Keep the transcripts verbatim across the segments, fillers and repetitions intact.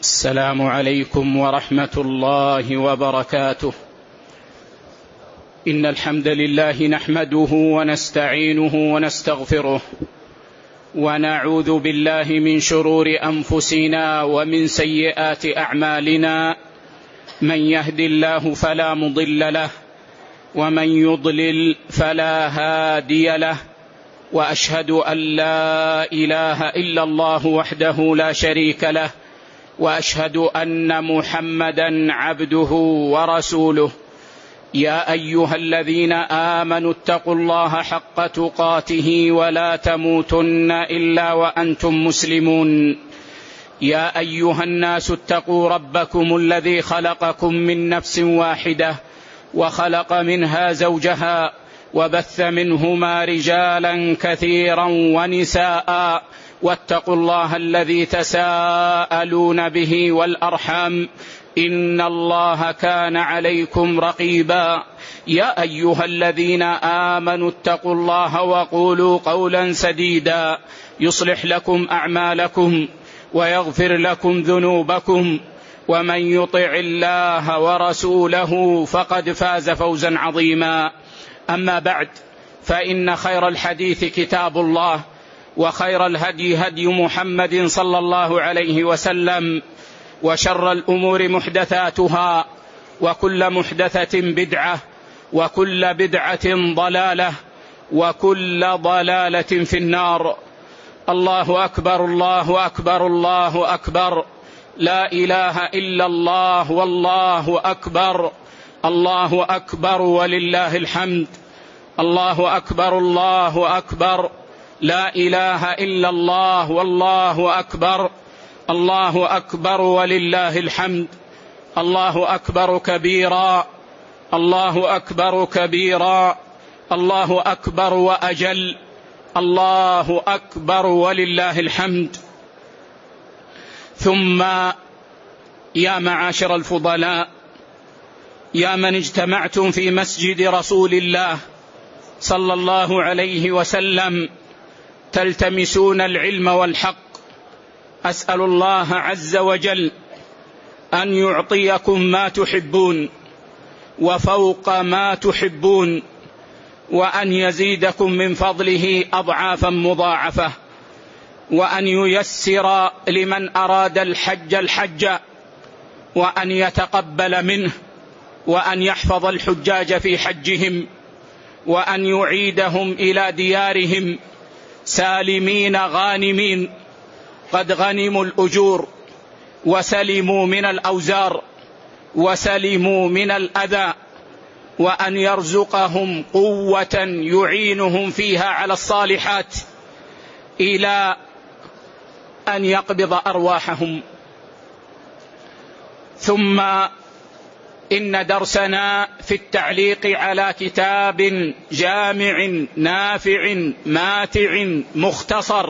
السلام عليكم ورحمة الله وبركاته. إن الحمد لله نحمده ونستعينه ونستغفره ونعوذ بالله من شرور أنفسنا ومن سيئات أعمالنا، من يهد الله فلا مضل له ومن يضلل فلا هادي له، وأشهد أن لا إله إلا الله وحده لا شريك له، وأشهد أن محمدا عبده ورسوله. يا أيها الذين آمنوا اتقوا الله حق تقاته ولا تموتن إلا وأنتم مسلمون. يا أيها الناس اتقوا ربكم الذي خلقكم من نفس واحدة وخلق منها زوجها وبث منهما رجالا كثيرا ونساء، واتقوا الله الذي تساءلون به والأرحام، إن الله كان عليكم رقيبا. يا أيها الذين آمنوا اتقوا الله وقولوا قولا سديدا يصلح لكم أعمالكم ويغفر لكم ذنوبكم، ومن يطع الله ورسوله فقد فاز فوزا عظيما. أما بعد، فإن خير الحديث كتاب الله، وخير الهدي هدي محمد صلى الله عليه وسلم، وشر الأمور محدثاتها، وكل محدثة بدعة، وكل بدعة ضلالة، وكل ضلالة في النار. الله أكبر الله أكبر الله أكبر، لا إله إلا الله والله أكبر، الله أكبر ولله الحمد. الله أكبر الله أكبر، لا إله إلا الله والله أكبر، الله أكبر ولله الحمد. الله أكبر كبيرا، الله أكبر كبيرا، الله أكبر وأجل، الله أكبر ولله الحمد. ثم يا معاشر الفضلاء، يا من اجتمعتم في مسجد رسول الله صلى الله عليه وسلم تلتمسون العلم والحق، أسأل الله عز وجل أن يعطيكم ما تحبون وفوق ما تحبون، وأن يزيدكم من فضله أضعافا مضاعفة، وأن ييسر لمن أراد الحج الحج، وأن يتقبل منه، وأن يحفظ الحجاج في حجهم، وأن يعيدهم إلى ديارهم سالمين غانمين، قد غنموا الأجور وسلموا من الأوزار وسلموا من الأذى، وأن يرزقهم قوة يعينهم فيها على الصالحات إلى أن يقبض أرواحهم. ثم إن درسنا في التعليق على كتاب جامع نافع ماتع مختصر،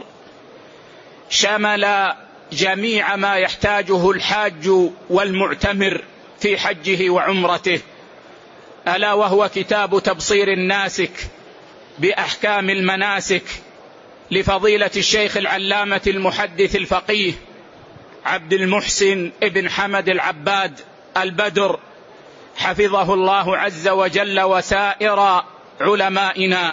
شمل جميع ما يحتاجه الحاج والمعتمر في حجه وعمرته، ألا وهو كتاب تبصير الناسك بأحكام المناسك لفضيلة الشيخ العلامة المحدث الفقيه عبد المحسن ابن حمد العباد البدر، حفظه الله عز وجل وسائر علمائنا.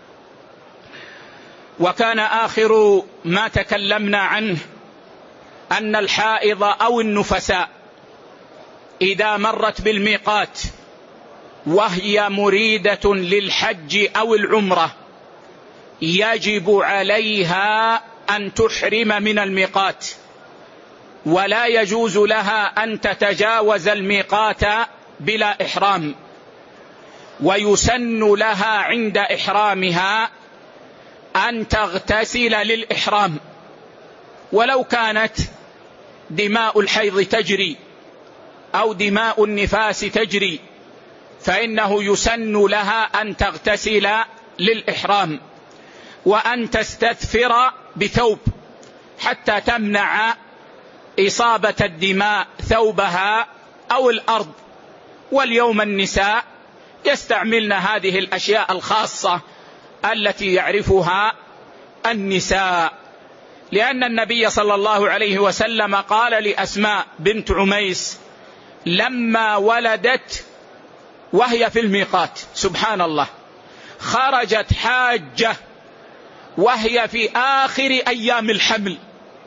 وكان آخر ما تكلمنا عنه أن الحائض أو النفساء إذا مرت بالميقات وهي مريدة للحج أو العمرة يجب عليها أن تحرم من الميقات، ولا يجوز لها أن تتجاوز الميقات بلا إحرام، ويسن لها عند إحرامها أن تغتسل للإحرام، ولو كانت دماء الحيض تجري أو دماء النفاس تجري فإنه يسن لها أن تغتسل للإحرام، وأن تستثفر بثوب حتى تمنع إصابة الدماء ثوبها أو الأرض. واليوم النساء يستعملن هذه الأشياء الخاصة التي يعرفها النساء، لأن النبي صلى الله عليه وسلم قال لأسماء بنت عميس لما ولدت وهي في الميقات، سبحان الله، خرجت حاجة وهي في آخر أيام الحمل،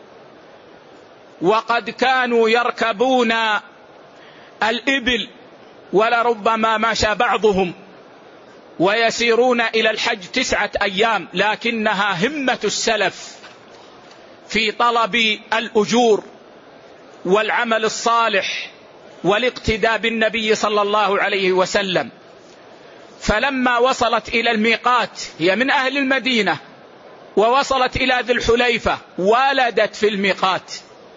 وقد كانوا يركبون الإبل ولربما مشى بعضهم ويسيرون إلى الحج تسعة أيام، لكنها همة السلف في طلب الأجور والعمل الصالح والاقتداء بالنبي صلى الله عليه وسلم. فلما وصلت إلى الميقات، هي من أهل المدينة، ووصلت إلى ذي الحليفة ولدت في الميقات،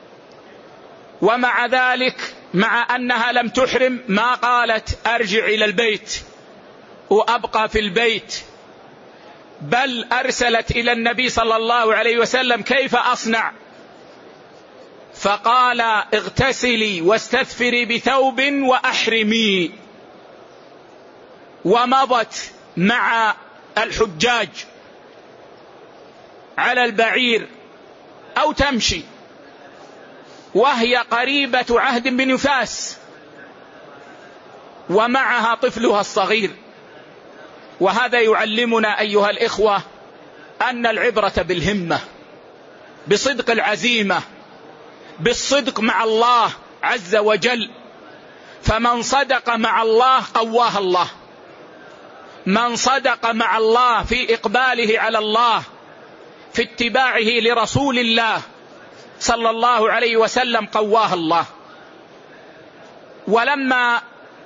ومع ذلك مع أنها لم تحرم ما قالت أرجع إلى البيت وأبقى في البيت، بل أرسلت إلى النبي صلى الله عليه وسلم كيف أصنع؟ فقال اغتسلي واستثفري بثوب وأحرمي. ومضت مع الحجاج على البعير أو تمشي وهي قريبة عهد بنفاس ومعها طفلها الصغير. وهذا يعلمنا أيها الإخوة أن العبرة بالهمة، بصدق العزيمة، بالصدق مع الله عز وجل. فمن صدق مع الله قواه الله، من صدق مع الله في إقباله على الله، في اتباعه لرسول الله صلى الله عليه وسلم قواه الله. ولما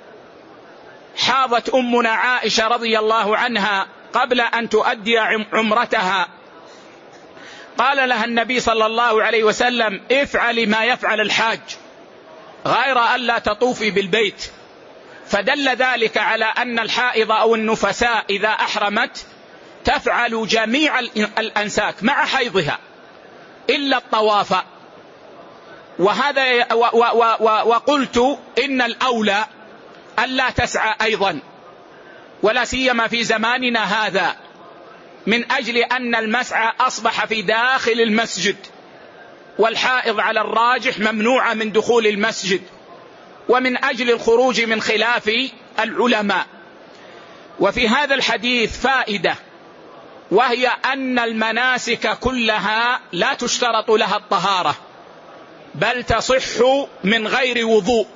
حاضت أمنا عائشة رضي الله عنها قبل أن تؤدي عمرتها، قال لها النبي صلى الله عليه وسلم افعلي ما يفعل الحاج غير أن لا تطوفي بالبيت. فدل ذلك على أن الحائض أو النفساء إذا أحرمت تفعل جميع الأنساك مع حيضها إلا الطواف. وهذا وقلت إن الأولى ألا تسعى أيضا، ولا سيما في زماننا هذا، من أجل أن المسعى أصبح في داخل المسجد، والحائض على الراجح ممنوعة من دخول المسجد، ومن أجل الخروج من خلاف العلماء. وفي هذا الحديث فائدة، وهي أن المناسك كلها لا تشترط لها الطهارة، بل تصح من غير وضوء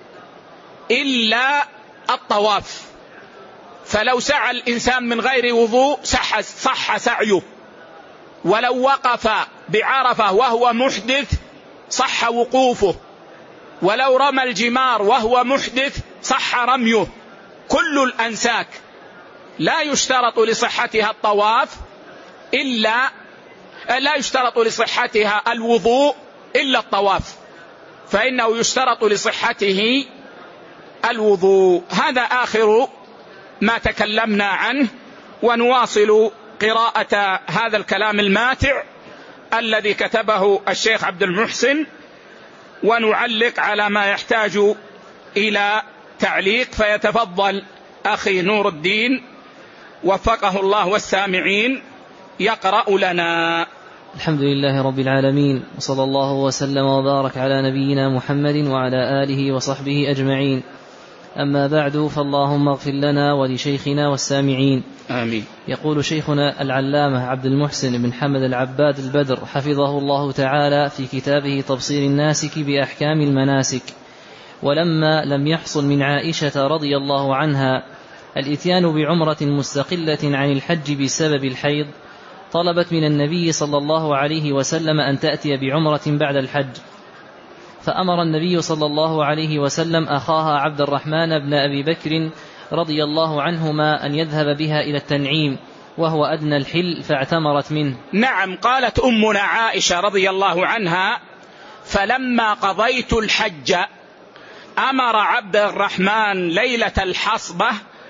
إلا الطواف. فلو سعى الإنسان من غير وضوء صح, صح سعيه، ولو وقف بعرفة وهو محدث صح وقوفه، ولو رمى الجمار وهو محدث صح رميه. كل الأنساك لا يشترط لصحتها الطواف إلا لا يشترط لصحتها الوضوء إلا الطواف، فإنه يشترط لصحته الوضوء. هذا آخر ما تكلمنا عنه، ونواصل قراءة هذا الكلام الماتع الذي كتبه الشيخ عبد المحسن، ونعلق على ما يحتاج إلى تعليق. فيتفضل أخي نور الدين وفقه الله والسامعين يقرأ لنا. الحمد لله رب العالمين، وصلى الله وسلم وبارك على نبينا محمد وعلى آله وصحبه أجمعين. أما بعد، فاللهم اغفر لنا ولشيخنا والسامعين، آمين. يقول شيخنا العلامة عبد المحسن بن حمد العباد البدر حفظه الله تعالى في كتابه تبصير الناسك بأحكام المناسك: ولما لم يحصل من عائشة رضي الله عنها الإتيان بعمرة مستقلة عن الحج بسبب الحيض، طلبت من النبي صلى الله عليه وسلم أن تأتي بعمرة بعد الحج، فأمر النبي صلى الله عليه وسلم أخاها عبد الرحمن بن أبي بكر رضي الله عنهما أن يذهب بها إلى التنعيم وهو أدنى الحل، فاعتمرت منه. نعم، قالت أمنا عائشة رضي الله عنها: فلما قضيت الحج أمر عبد الرحمن ليلة الحصبة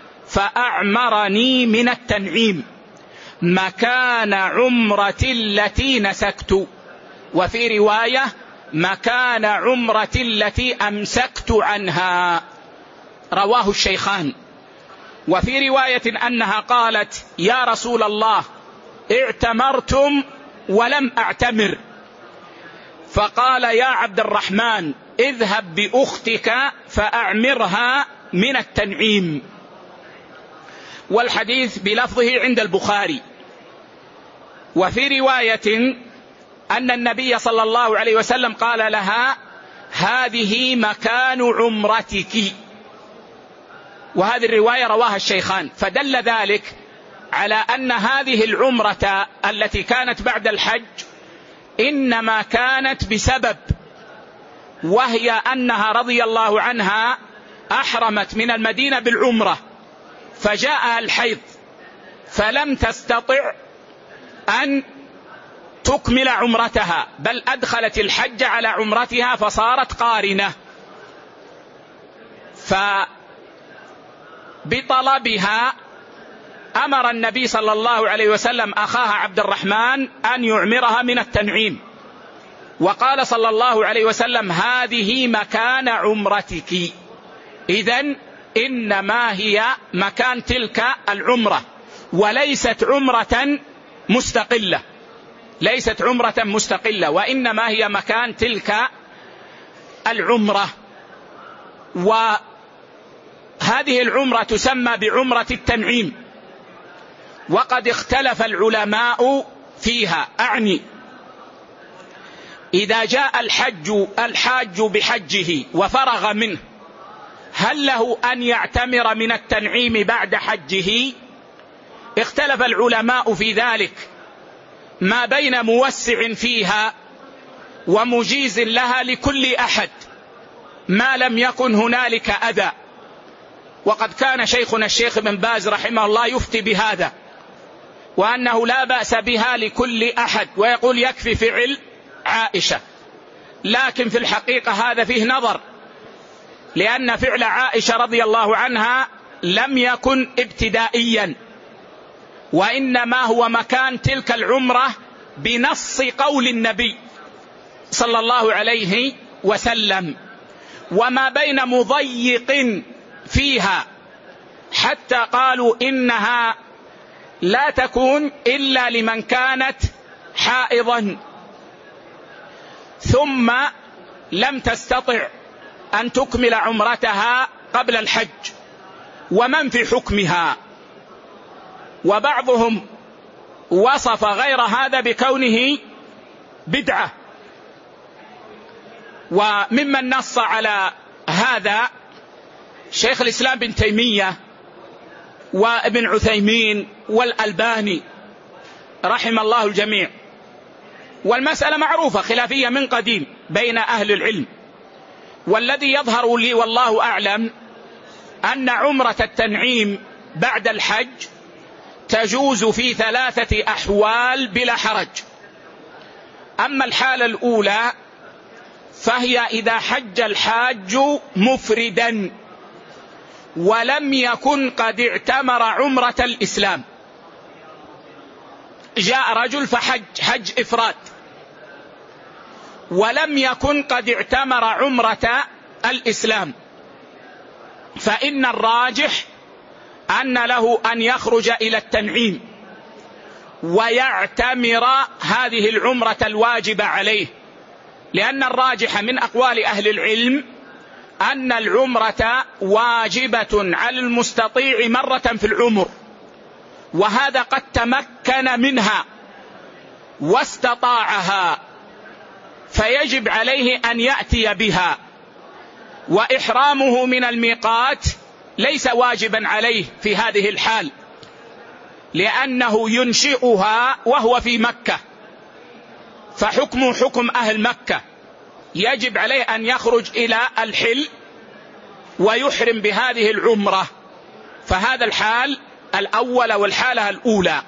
فأعمرني من التنعيم مكان عمرتي التي نسكت، وفي رواية مكان عمرتي التي أمسكت عنها، رواه الشيخان. وفي رواية أنها قالت: يا رسول الله، اعتمرتم ولم أعتمر، فقال يا عبد الرحمن اذهب بأختك فأعمرها من التنعيم. والحديث بلفظه عند البخاري. وفي رواية أن النبي صلى الله عليه وسلم قال لها هذه مكان عمرتك، وهذه الرواية رواها الشيخان، فدل ذلك على أن هذه العمرة التي كانت بعد الحج إنما كانت بسبب، وهي أنها رضي الله عنها أحرمت من المدينة بالعمرة فجاء الحيض فلم تستطع أن تكمل عمرتها، بل أدخلت الحج على عمرتها فصارت قارنة، فبطلبها أمر النبي صلى الله عليه وسلم أخاها عبد الرحمن أن يعمرها من التنعيم، وقال صلى الله عليه وسلم هذه مكان عمرتك، إذن إنما هي مكان تلك العمرة وليست عمرة مستقلة، ليست عمرة مستقلة وإنما هي مكان تلك العمرة. وهذه العمرة تسمى بعمرة التنعيم، وقد اختلف العلماء فيها، أعني إذا جاء الحج الحاج بحجه وفرغ منه هل له أن يعتمر من التنعيم بعد حجه؟ اختلف العلماء في ذلك ما بين موسع فيها ومجيز لها لكل أحد ما لم يكن هنالك أذى، وقد كان شيخنا الشيخ ابن باز رحمه الله يفتي بهذا، وأنه لا بأس بها لكل أحد، ويقول يكفي فعل عائشة. لكن في الحقيقة هذا فيه نظر، لأن فعل عائشة رضي الله عنها لم يكن ابتدائيا، وإنما هو مكان تلك العمرة بنص قول النبي صلى الله عليه وسلم، وما بين مضيق فيها حتى قالوا إنها لا تكون إلا لمن كانت حائضا ثم لم تستطع أن تكمل عمرتها قبل الحج، ومن في حكمها. وبعضهم وصف غير هذا بكونه بدعة، وممن نص على هذا شيخ الإسلام بن تيمية وابن عثيمين والألباني رحم الله الجميع. والمسألة معروفة خلافية من قديم بين أهل العلم، والذي يظهر لي والله أعلم أن عمرة التنعيم بعد الحج تجوز في ثلاثة أحوال بلا حرج. أما الحالة الأولى فهي إذا حج الحاج مفردا ولم يكن قد اعتمر عمرة الإسلام، جاء رجل فحج حج إفراد ولم يكن قد اعتمر عمرة الإسلام، فإن الراجح أن له أن يخرج إلى التنعيم ويعتمر هذه العمرة الواجبة عليه، لأن الراجح من أقوال أهل العلم أن العمرة واجبة على المستطيع مرة في العمر، وهذا قد تمكن منها واستطاعها فيجب عليه أن يأتي بها، وإحرامه من الميقات ليس واجبا عليه في هذه الحال، لأنه ينشئها وهو في مكة، فحكم حكم أهل مكة، يجب عليه أن يخرج إلى الحل ويحرم بهذه العمرة. فهذا الحال الأول والحالة الأولى.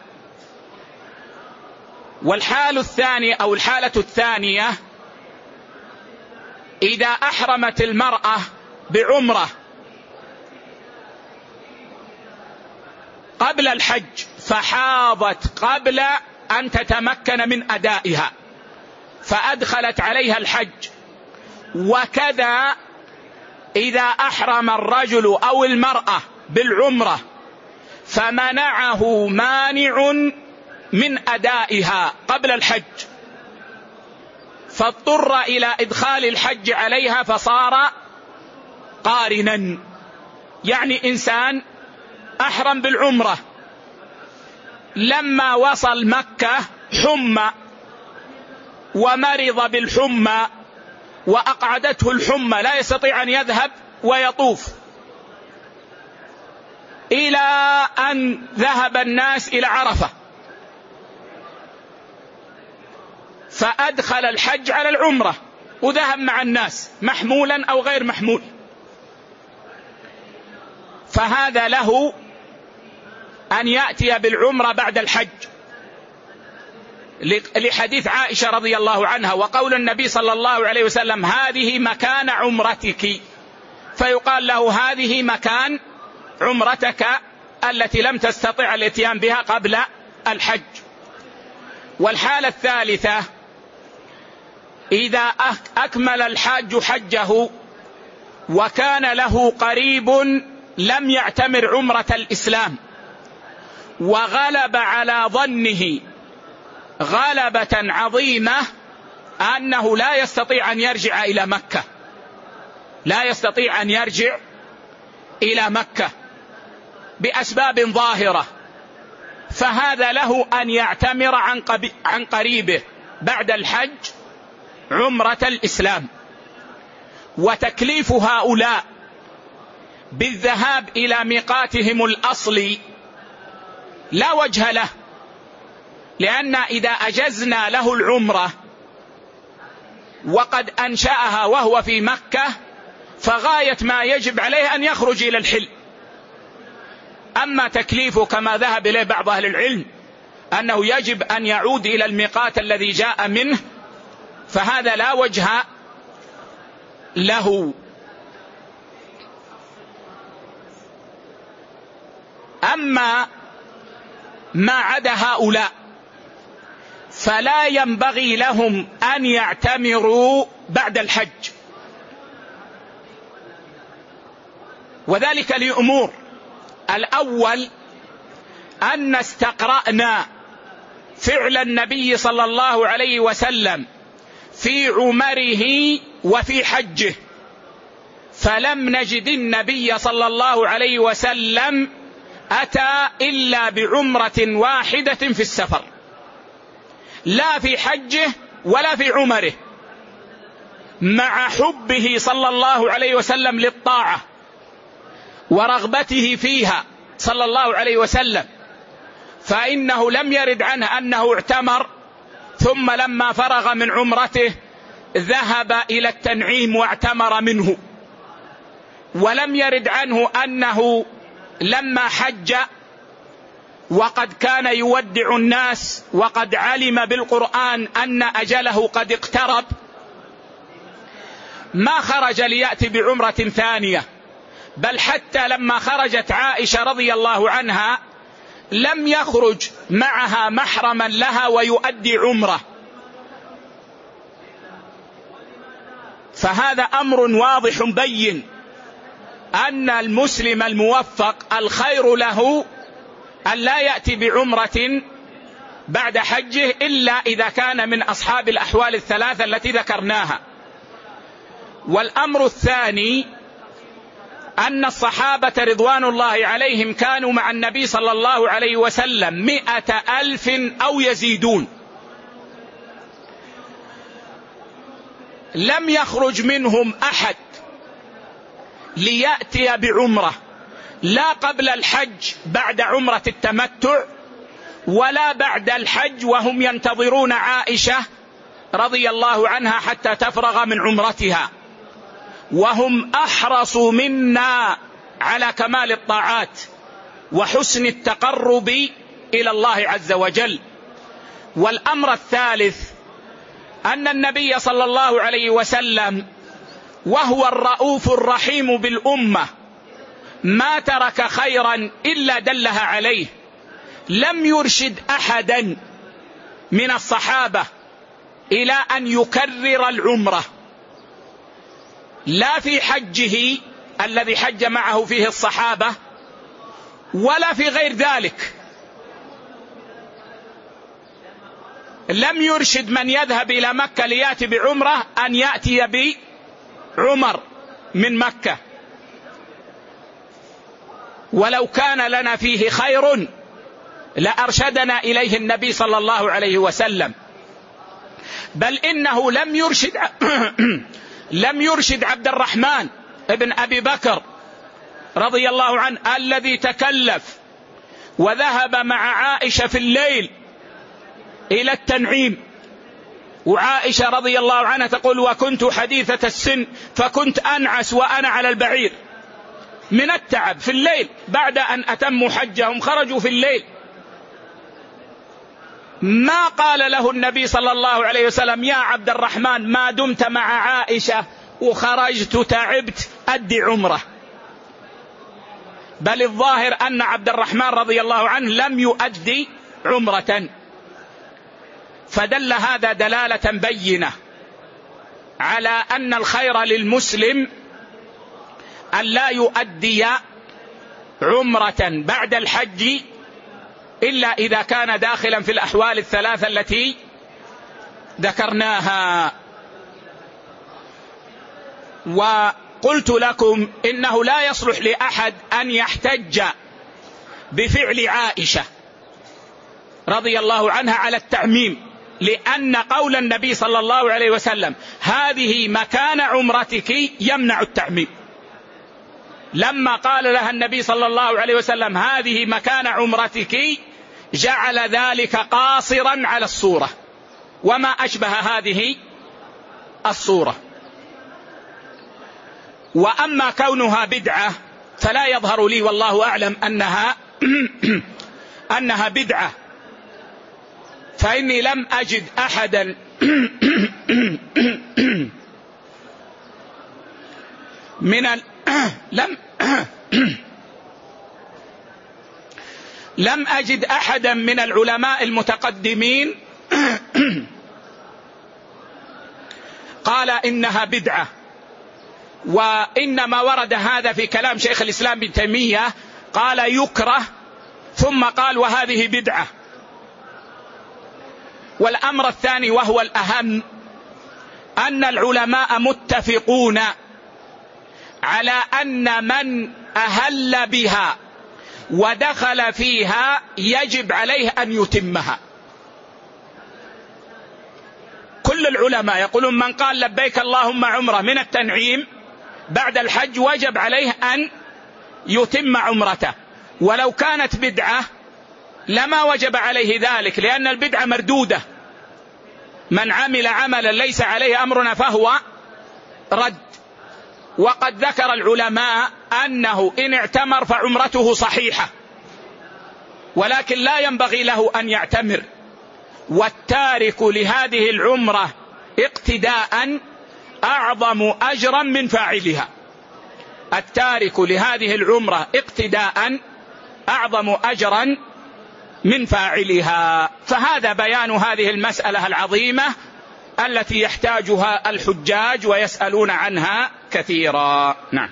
والحال الثاني أو الحالة الثانية إذا أحرمت المرأة بعمرة قبل الحج فحاضت قبل أن تتمكن من أدائها فأدخلت عليها الحج، وكذا إذا أحرم الرجل أو المرأة بالعمرة فمنعه مانع من أدائها قبل الحج فاضطر إلى إدخال الحج عليها فصار قارنا، يعني إنسان أحرم بالعمرة، لما وصل مكة حمى ومرض بالحمى وأقعدته الحمى لا يستطيع أن يذهب ويطوف، إلى أن ذهب الناس إلى عرفة فأدخل الحج على العمرة وذهب مع الناس محمولا أو غير محمول، فهذا له أن يأتي بالعمرة بعد الحج، لحديث عائشة رضي الله عنها وقول النبي صلى الله عليه وسلم هذه مكان عمرتك، فيقال له هذه مكان عمرتك التي لم تستطع الاتيان بها قبل الحج. والحالة الثالثة إذا أكمل الحاج حجه وكان له قريب لم يعتمر عمرة الإسلام وغلب على ظنه غلبة عظيمة أنه لا يستطيع أن يرجع إلى مكة، لا يستطيع أن يرجع إلى مكة بأسباب ظاهرة، فهذا له أن يعتمر عن قريبه بعد الحج عمرة الإسلام. وتكليف هؤلاء بالذهاب إلى ميقاتهم الأصلي لا وجه له، لأن إذا أجزنا له العمرة وقد أنشأها وهو في مكة فغاية ما يجب عليه أن يخرج إلى الحل. أما تكليفه كما ذهب إليه بعض أهل العلم أنه يجب أن يعود إلى الميقات الذي جاء منه فهذا لا وجه له. أما ما عدا هؤلاء فلا ينبغي لهم أن يعتمروا بعد الحج، وذلك لأمور: الأول أن استقرأنا فعل النبي صلى الله عليه وسلم في عمره وفي حجه، فلم نجد النبي صلى الله عليه وسلم أتى إلا بعمرة واحدة في السفر، لا في حجه ولا في عمره، مع حبه صلى الله عليه وسلم للطاعة ورغبته فيها صلى الله عليه وسلم، فإنه لم يرد عنه أنه اعتمر ثم لما فرغ من عمرته ذهب إلى التنعيم واعتمر منه، ولم يرد عنه أنه لما حج وقد كان يودع الناس وقد علم بالقرآن أن أجله قد اقترب ما خرج ليأتي بعمرة ثانية، بل حتى لما خرجت عائشة رضي الله عنها لم يخرج معها محرما لها ويؤدي عمره. فهذا أمر واضح بين أن المسلم الموفق الخير له أن لا يأتي بعمرة بعد حجه إلا إذا كان من أصحاب الأحوال الثلاثة التي ذكرناها. والأمر الثاني أن الصحابة رضوان الله عليهم كانوا مع النبي صلى الله عليه وسلم مئة ألف أو يزيدون، لم يخرج منهم أحد ليأتي بعمرة لا قبل الحج بعد عمرة التمتع ولا بعد الحج وهم ينتظرون عائشة رضي الله عنها حتى تفرغ من عمرتها، وهم أحرصوا منا على كمال الطاعات وحسن التقرب إلى الله عز وجل. والأمر الثالث أن النبي صلى الله عليه وسلم وهو الرؤوف الرحيم بالأمة ما ترك خيرا إلا دلها عليه، لم يرشد أحدا من الصحابة إلى أن يكرر العمرة لا في حجه الذي حج معه فيه الصحابة ولا في غير ذلك، لم يرشد من يذهب إلى مكة ليأتي بعمرة أن يأتي بعمر من مكة، ولو كان لنا فيه خير لأرشدنا إليه النبي صلى الله عليه وسلم. بل إنه لم يرشد لم يرشد عبد الرحمن ابن أبي بكر رضي الله عنه الذي تكلف وذهب مع عائشة في الليل إلى التنعيم، وعائشة رضي الله عنها تقول: وكنت حديثة السن فكنت أنعس وأنا على البعير من التعب في الليل، بعد أن أتموا حجهم خرجوا في الليل. ما قال له النبي صلى الله عليه وسلم: يا عبد الرحمن ما دمت مع عائشة وخرجت تعبت أدي عمره. بل الظاهر أن عبد الرحمن رضي الله عنه لم يؤدي عمرة. فدل هذا دلالة بينة على أن الخير للمسلم أن لا يؤدي عمرة بعد الحج إلا إذا كان داخلا في الأحوال الثلاثة التي ذكرناها. وقلت لكم إنه لا يصلح لأحد أن يحتج بفعل عائشة رضي الله عنها على التعميم، لأن قول النبي صلى الله عليه وسلم هذه مكان عمرتك يمنع التعميم. لما قال لها النبي صلى الله عليه وسلم هذه مكان عمرتك جعل ذلك قاصرا على الصورة وما أشبه هذه الصورة. وأما كونها بدعة فلا يظهر لي والله أعلم أنها أنها بدعة، فإني لم أجد أحدا من ال... لم لم أجد أحدا من العلماء المتقدمين قال إنها بدعة. وإنما ورد هذا في كلام شيخ الإسلام ابن تيمية، قال يكره ثم قال وهذه بدعة. والأمر الثاني وهو الأهم أن العلماء متفقون على أن من أهل بها ودخل فيها يجب عليه أن يتمها. كل العلماء يقولون من قال لبيك اللهم عمرة من التنعيم بعد الحج وجب عليه أن يتم عمرته، ولو كانت بدعة لما وجب عليه ذلك، لأن البدعة مردودة. من عمل عملا ليس عليه أمرنا فهو رد. وقد ذكر العلماء أنه إن اعتمر فعمرته صحيحة، ولكن لا ينبغي له أن يعتمر. والتارك لهذه العمرة اقتداء أعظم أجرا من فاعلها. التارك لهذه العمرة اقتداء أعظم أجرا من فاعلها. فهذا بيان هذه المسألة العظيمة التي يحتاجها الحجاج ويسألون عنها كثيرا. نعم.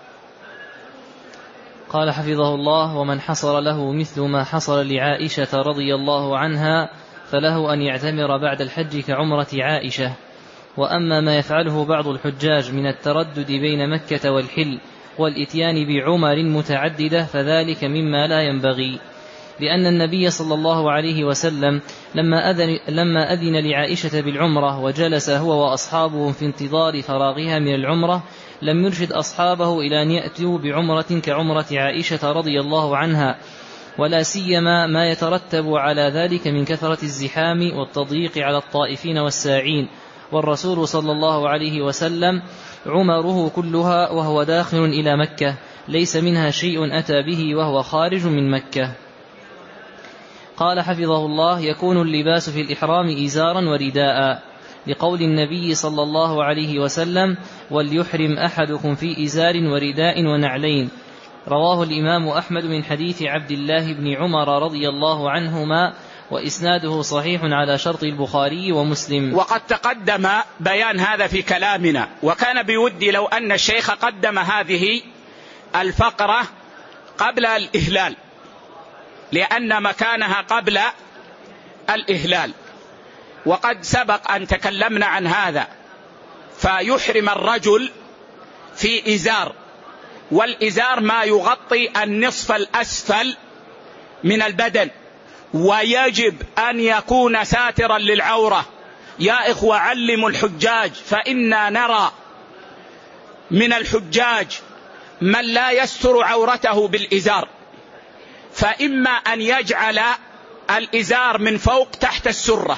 قال حفظه الله: ومن حصل له مثل ما حصل لعائشة رضي الله عنها فله أن يعتمر بعد الحج كعمرة عائشة. وأما ما يفعله بعض الحجاج من التردد بين مكة والحل والإتيان بعمر متعددة فذلك مما لا ينبغي، لأن النبي صلى الله عليه وسلم لما أذن, لما أذن لعائشة بالعمرة وجلس هو وأصحابه في انتظار فراغها من العمرة لم يرشد أصحابه إلى أن يأتوا بعمرة كعمرة عائشة رضي الله عنها، ولا سيما ما يترتب على ذلك من كثرة الزحام والتضييق على الطائفين والساعين. والرسول صلى الله عليه وسلم عمره كلها وهو داخل إلى مكة، ليس منها شيء أتى به وهو خارج من مكة. قال حفظه الله: يكون اللباس في الإحرام إزارا ورداء، لقول النبي صلى الله عليه وسلم: وليحرم أحدكم في إزار ورداء ونعلين. رواه الإمام أحمد من حديث عبد الله بن عمر رضي الله عنهما، وإسناده صحيح على شرط البخاري ومسلم. وقد تقدم بيان هذا في كلامنا، وكان بودي لو أن الشيخ قدم هذه الفقرة قبل الإهلال، لأن مكانها قبل الإهلال. وقد سبق أن تكلمنا عن هذا. فيحرم الرجل في إزار، والإزار ما يغطي النصف الأسفل من البدن، ويجب أن يكون ساترا للعورة. يا إخوة علموا الحجاج، فإنا نرى من الحجاج من لا يستر عورته بالإزار، فإما أن يجعل الإزار من فوق تحت السرة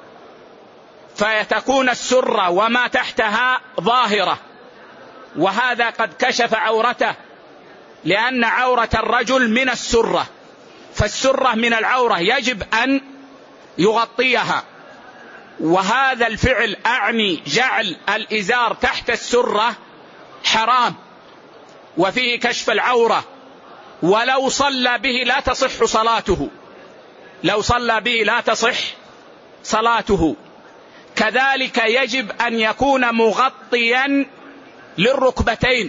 فيتكون السرة وما تحتها ظاهرة، وهذا قد كشف عورته، لأن عورة الرجل من السرة، فالسرة من العورة يجب أن يغطيها. وهذا الفعل أعني جعل الإزار تحت السرة حرام وفيه كشف العورة، ولو صلى به لا تصح صلاته، لو صلى به لا تصح صلاته. كذلك يجب أن يكون مغطيا للركبتين،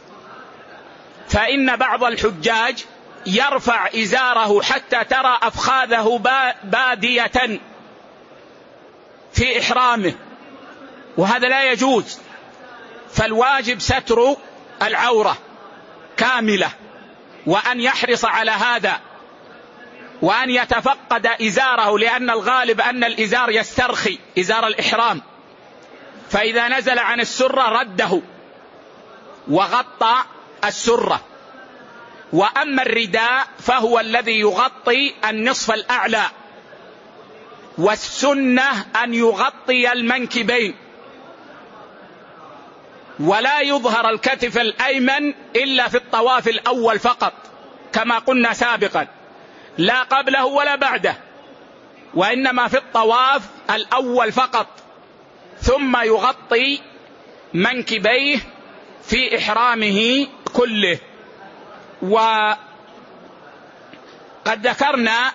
فإن بعض الحجاج يرفع إزاره حتى ترى أفخاذه بادية في إحرامه، وهذا لا يجوز. فالواجب ستر العورة كاملة، وأن يحرص على هذا، وأن يتفقد إزاره، لأن الغالب أن الإزار يسترخي إزار الإحرام، فإذا نزل عن السرة رده وغطى السرة. وأما الرداء فهو الذي يغطي النصف الأعلى، والسنة أن يغطي المنكبين، ولا يظهر الكتف الأيمن إلا في الطواف الأول فقط كما قلنا سابقا، لا قبله ولا بعده، وإنما في الطواف الأول فقط، ثم يغطي منكبيه في إحرامه كله. وقد ذكرنا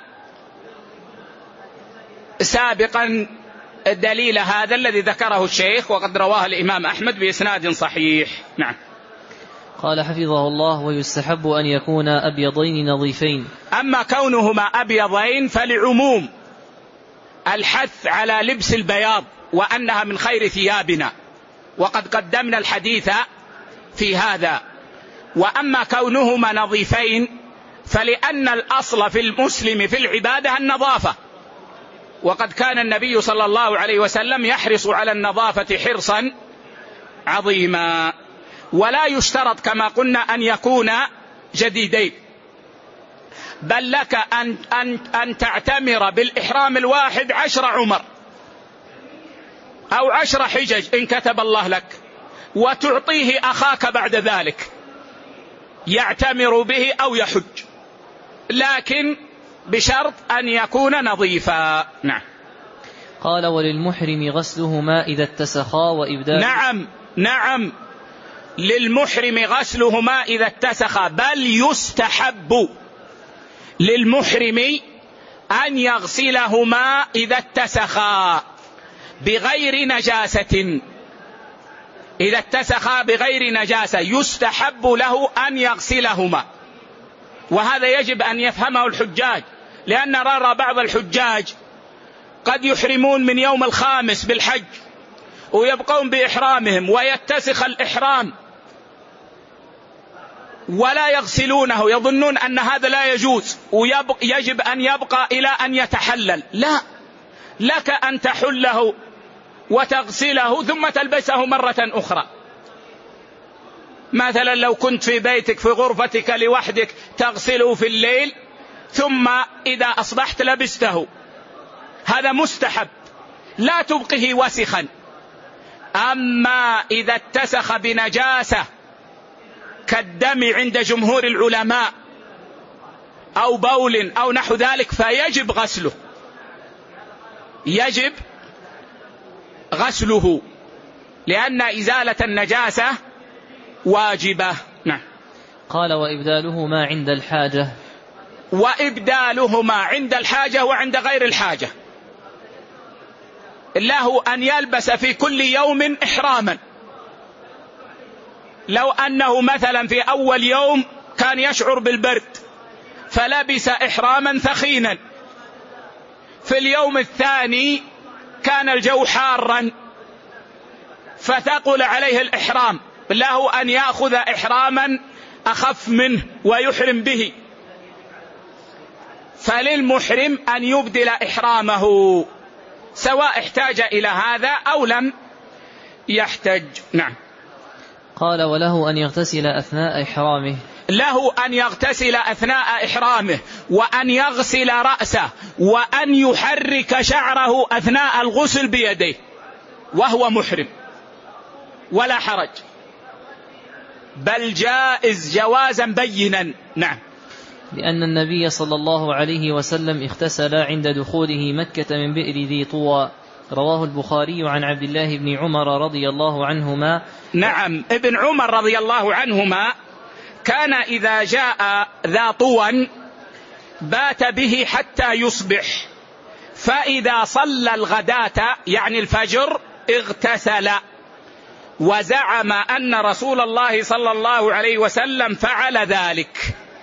سابقا دليل هذا الذي ذكره الشيخ، وقد رواه الإمام أحمد بإسناد صحيح. نعم. قال حفظه الله: ويستحب أن يكون أبيضين نظيفين. أما كونهما أبيضين فلعموم الحث على لبس البياض، وأنها من خير ثيابنا، وقد قدمنا الحديث في هذا. وأما كونهما نظيفين فلأن الأصل في المسلم في العبادة النظافة، وقد كان النبي صلى الله عليه وسلم يحرص على النظافة حرصا عظيما. ولا يشترط كما قلنا أن يكون جديدين، بل لك أن, أن, أن تعتمر بالإحرام الواحد عشر عمر أو عشر حجج إن كتب الله لك، وتعطيه أخاك بعد ذلك يعتمر به أو يحج، لكن بشرط أن يكون نظيفا. نعم. قال: وللمحرم غسلهما إذا اتسخا وإبدال. نعم نعم للمحرم غسلهما إذا اتسخا، بل يستحب للمحرم أن يغسلهما إذا اتسخا بغير نجاسة. إذا اتسخا بغير نجاسة يستحب له أن يغسلهما، وهذا يجب أن يفهمه الحجاج، لأن نرى بعض الحجاج قد يحرمون من يوم الخامس بالحج ويبقون بإحرامهم ويتسخ الإحرام ولا يغسلونه، يظنون أن هذا لا يجوز ويجب أن يبقى إلى أن يتحلل. لا، لك أن تحله وتغسله ثم تلبسه مرة أخرى. مثلا لو كنت في بيتك في غرفتك لوحدك تغسله في الليل، ثم إذا أصبحت لبسته، هذا مستحب، لا تبقه وسخا. أما إذا اتسخ بنجاسة كالدم عند جمهور العلماء أو بول أو نحو ذلك فيجب غسله، يجب غسله، لأن إزالة النجاسة واجبة. نعم. قال: وإبدالهما عند الحاجة. وإبدالهما عند الحاجة وعند غير الحاجة، له أن يلبس في كل يوم إحراما. لو أنه مثلا في أول يوم كان يشعر بالبرد فلبس إحراما ثخينا، في اليوم الثاني كان الجو حارا فثقل عليه الإحرام، له أن يأخذ إحراما أخف منه ويحرم به، فللمحرم أن يبدل إحرامه سواء احتاج إلى هذا أو لم يحتج. نعم. قال وله أن يغتسل أثناء إحرامه. له أن يغتسل أثناء إحرامه، وأن يغسل رأسه، وأن يحرك شعره أثناء الغسل بيديه وهو محرم، ولا حرج، بل جائز جوازا بينا. نعم. لأن النبي صلى الله عليه وسلم اغتسل عند دخوله مكة من بئر ذي طوى. رواه البخاري عن عبد الله بن عمر رضي الله عنهما. نعم، ابن عمر رضي الله عنهما كان إذا جاء ذا طوى بات به حتى يصبح، فإذا صلى الغداة يعني الفجر اغتسل، وزعم أن رسول الله صلى الله عليه وسلم فعل ذلك،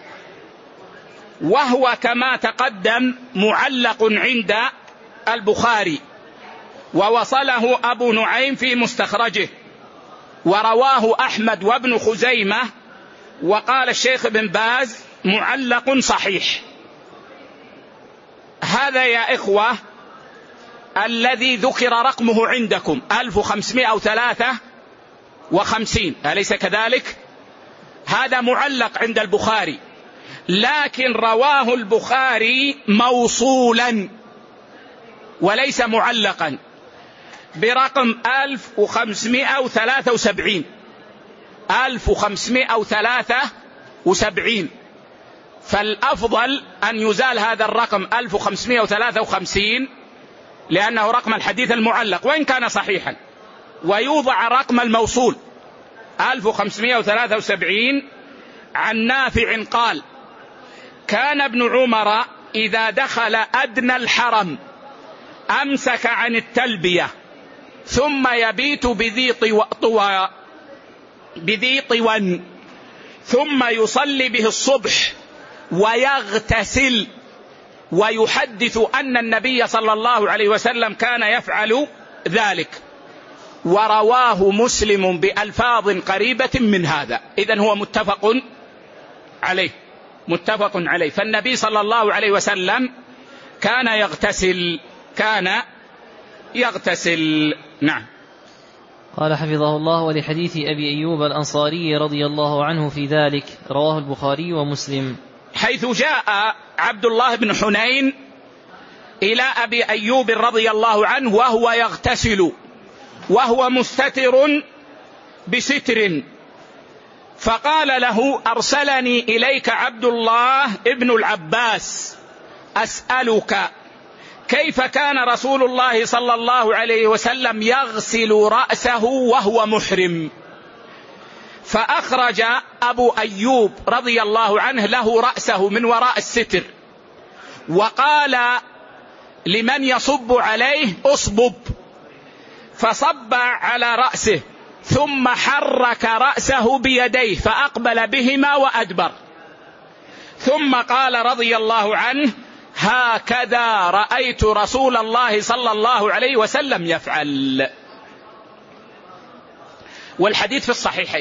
وهو كما تقدم معلق عند البخاري، ووصله أبو نعيم في مستخرجه، ورواه أحمد وابن خزيمة، وقال الشيخ بن باز معلق صحيح. هذا يا إخوة الذي ذكر رقمه عندكم ألف وخمسمائة وثلاثة وخمسين، أليس كذلك؟ هذا معلق عند البخاري، لكن رواه البخاري موصولا وليس معلقا برقم ألف وخمسمائة وثلاثة وسبعين ألف وخمسمائة وثلاثة وسبعين، فالأفضل أن يزال هذا الرقم ألف وخمسمائة وثلاثة وخمسين لأنه رقم الحديث المعلق وإن كان صحيحا، ويوضع رقم الموصول ألف وخمسمائة وثلاثة وسبعين. عن نافع قال كان ابن عمر إذا دخل أدنى الحرم أمسك عن التلبية ثم يبيت بذي طوى بذي طوى ثم يصلي به الصبح ويغتسل، ويحدث أن النبي صلى الله عليه وسلم كان يفعل ذلك، ورواه مسلم بألفاظ قريبة من هذا. إذن هو متفق عليه متفق عليه فالنبي صلى الله عليه وسلم كان يغتسل كان يغتسل. نعم. قال حفظه الله ولحديث أبي أيوب الأنصاري رضي الله عنه في ذلك، رواه البخاري ومسلم، حيث جاء عبد الله بن حنين إلى أبي أيوب رضي الله عنه وهو يغتسل وهو مستتر بستر، فقال له أرسلني إليك عبد الله ابن العباس أسألك كيف كان رسول الله صلى الله عليه وسلم يغسل رأسه وهو محرم؟ فأخرج أبو أيوب رضي الله عنه له رأسه من وراء الستر، وقال لمن يصب عليه أصبب، فصب على رأسه ثم حرك رأسه بيديه فأقبل بهما وأدبر، ثم قال رضي الله عنه هكذا رأيت رسول الله صلى الله عليه وسلم يفعل. والحديث في الصحيحين،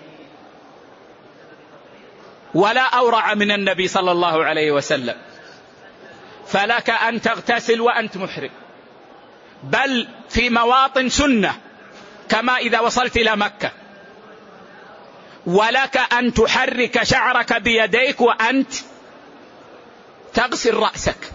ولا أورع من النبي صلى الله عليه وسلم، فلك أن تغتسل وأنت محرم، بل في مواطن سنة كما إذا وصلت إلى مكة، ولك أن تحرك شعرك بيديك وأنت تغسل رأسك.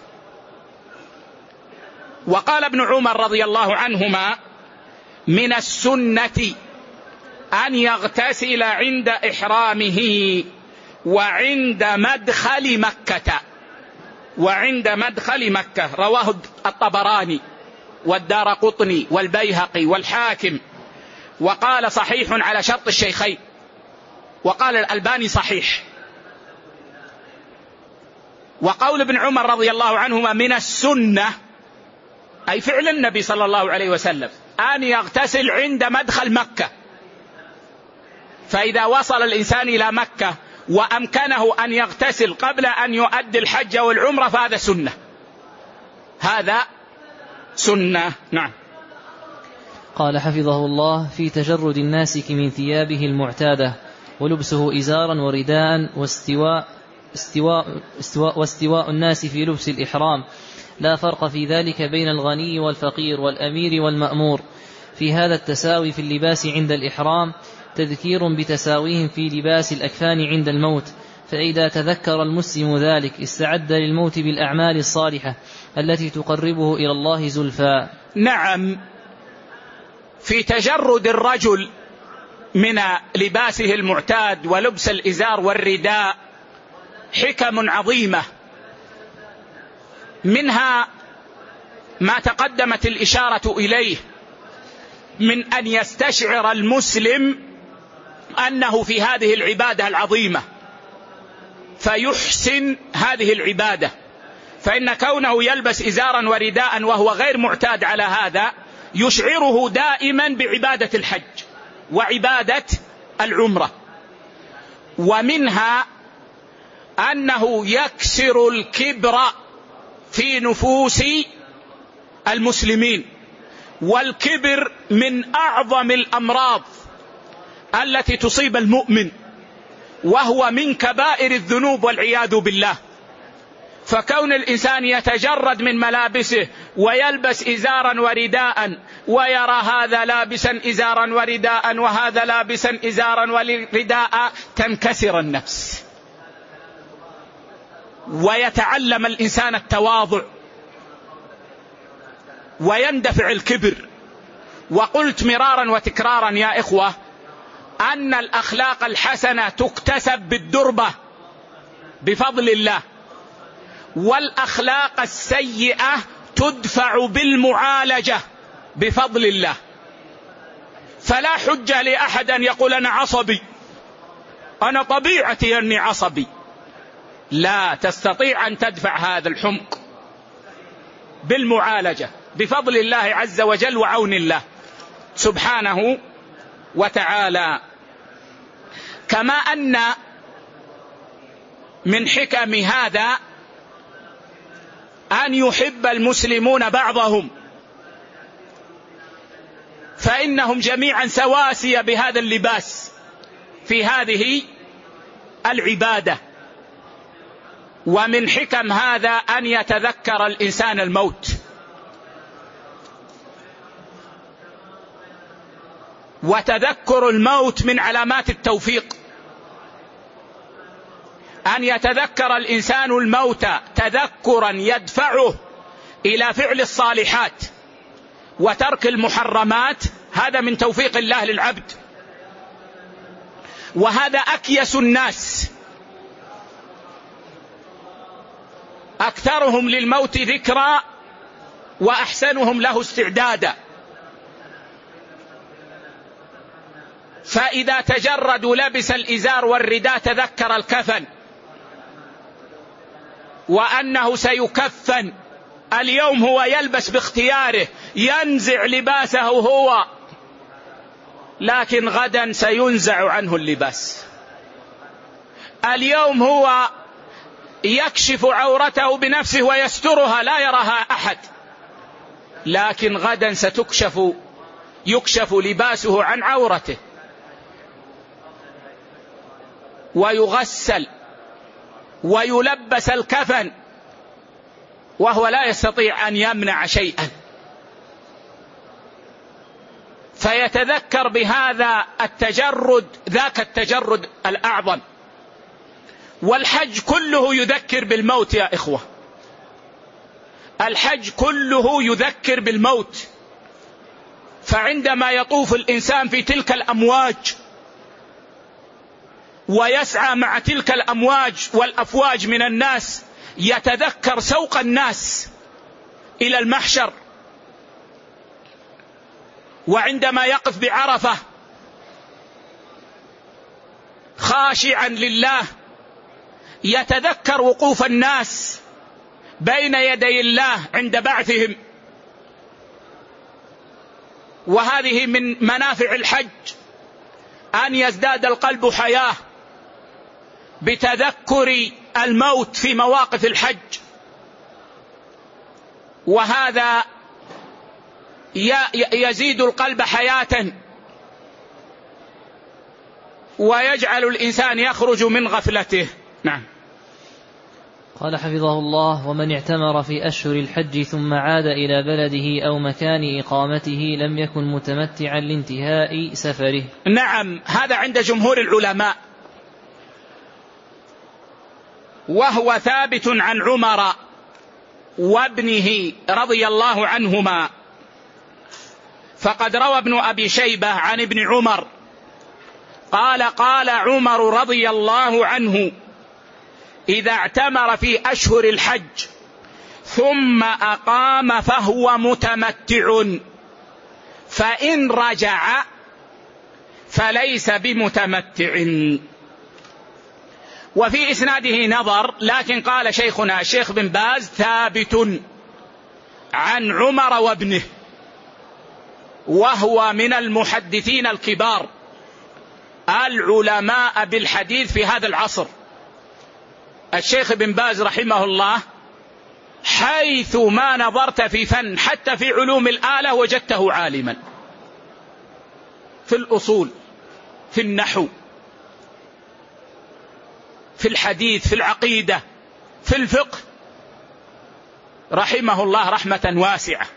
وقال ابن عمر رضي الله عنهما من السنة أن يغتسل عند إحرامه وعند مدخل مكة وعند مدخل مكة رواه الطبراني والدارقطني والبيهقي والحاكم، وقال صحيح على شرط الشيخين، وقال الألباني صحيح. وقول ابن عمر رضي الله عنهما من السنة أي فعل النبي صلى الله عليه وسلم أن يغتسل عند مدخل مكة، فإذا وصل الإنسان إلى مكة وأمكنه أن يغتسل قبل أن يؤدي الحج والعمرة فهذا سنة، هذا سنة. نعم. قال حفظه الله: في تجرد الناسك من ثيابه المعتادة ولبسه إزارا ورداء واستواء استواء استواء واستواء الناس في لبس الإحرام، لا فرق في ذلك بين الغني والفقير والأمير والمأمور. في هذا التساوي في اللباس عند الإحرام تذكير بتساويهم في لباس الأكفان عند الموت، فإذا تذكر المسلم ذلك استعد للموت بالأعمال الصالحة التي تقربه إلى الله زلفى. نعم، في تجرد الرجل من لباسه المعتاد ولبس الإزار والرداء حكم عظيمة، منها ما تقدمت الإشارة إليه من أن يستشعر المسلم أنه في هذه العبادة العظيمة فيحسن هذه العبادة، فإن كونه يلبس إزارا ورداء وهو غير معتاد على هذا يشعره دائما بعبادة الحج وعبادة العمرة. ومنها أنه يكسر الكبر في نفوس المسلمين، والكبر من أعظم الأمراض التي تصيب المؤمن، وهو من كبائر الذنوب والعياذ بالله. فكون الإنسان يتجرد من ملابسه ويلبس إزارا ورداء ويرى هذا لابسا إزارا ورداء وهذا لابسا إزارا ورداء تنكسر النفس، ويتعلم الإنسان التواضع ويندفع الكبر. وقلت مرارا وتكرارا يا إخوة أن الأخلاق الحسنة تكتسب بالدربة بفضل الله، والأخلاق السيئة تدفع بالمعالجة بفضل الله. فلا حجة لأحد أن يقول أنا عصبي، أنا طبيعتي أني عصبي. لا، تستطيع أن تدفع هذا الحمق بالمعالجة بفضل الله عز وجل وعون الله سبحانه وتعالى. كما أن من حكم هذا أن يحب المسلمون بعضهم، فإنهم جميعا سواسية بهذا اللباس في هذه العبادة. ومن حكم هذا أن يتذكر الإنسان الموت، وتذكر الموت من علامات التوفيق. أن يتذكر الإنسان الموت تذكرا يدفعه إلى فعل الصالحات وترك المحرمات، هذا من توفيق الله للعبد. وهذا أكيس الناس، أكثرهم للموت ذكرى وأحسنهم له استعدادا. فإذا تجرد لبس الإزار والرداء تذكر الكفن وأنه سيكفن. اليوم هو يلبس باختياره، ينزع لباسه هو، لكن غدا سينزع عنه اللباس. اليوم هو يكشف عورته بنفسه ويسترها لا يراها أحد، لكن غدا ستكشف يكشف لباسه عن عورته ويغسل ويلبس الكفن وهو لا يستطيع أن يمنع شيئا. فيتذكر بهذا التجرد ذاك التجرد الأعظم. والحج كله يذكر بالموت يا إخوة، الحج كله يذكر بالموت. فعندما يطوف الإنسان في تلك الأمواج ويسعى مع تلك الأمواج والأفواج من الناس يتذكر سوق الناس إلى المحشر. وعندما يقف بعرفة خاشعا لله يتذكر وقوف الناس بين يدي الله عند بعثهم. وهذه من منافع الحج أن يزداد القلب حياة بتذكر الموت في مواقف الحج. وهذا يزيد القلب حياة ويجعل الإنسان يخرج من غفلته. نعم. قال حفظه الله: ومن اعتمر في أشهر الحج ثم عاد إلى بلده أو مكان إقامته لم يكن متمتعا لانتهاء سفره. نعم، هذا عند جمهور العلماء، وهو ثابت عن عمر وابنه رضي الله عنهما. فقد روى ابن أبي شيبة عن ابن عمر قال: قال عمر رضي الله عنه: إذا اعتمر في أشهر الحج ثم أقام فهو متمتع، فإن رجع فليس بمتمتع. وفي إسناده نظر، لكن قال شيخنا الشيخ بن باز: ثابت عن عمر وابنه، وهو من المحدثين الكبار العلماء بالحديث في هذا العصر. الشيخ بن باز رحمه الله حيث ما نظرت في فن حتى في علوم الآلة وجدته عالما، في الأصول، في النحو، في الحديث، في العقيدة، في الفقه، رحمه الله رحمة واسعة.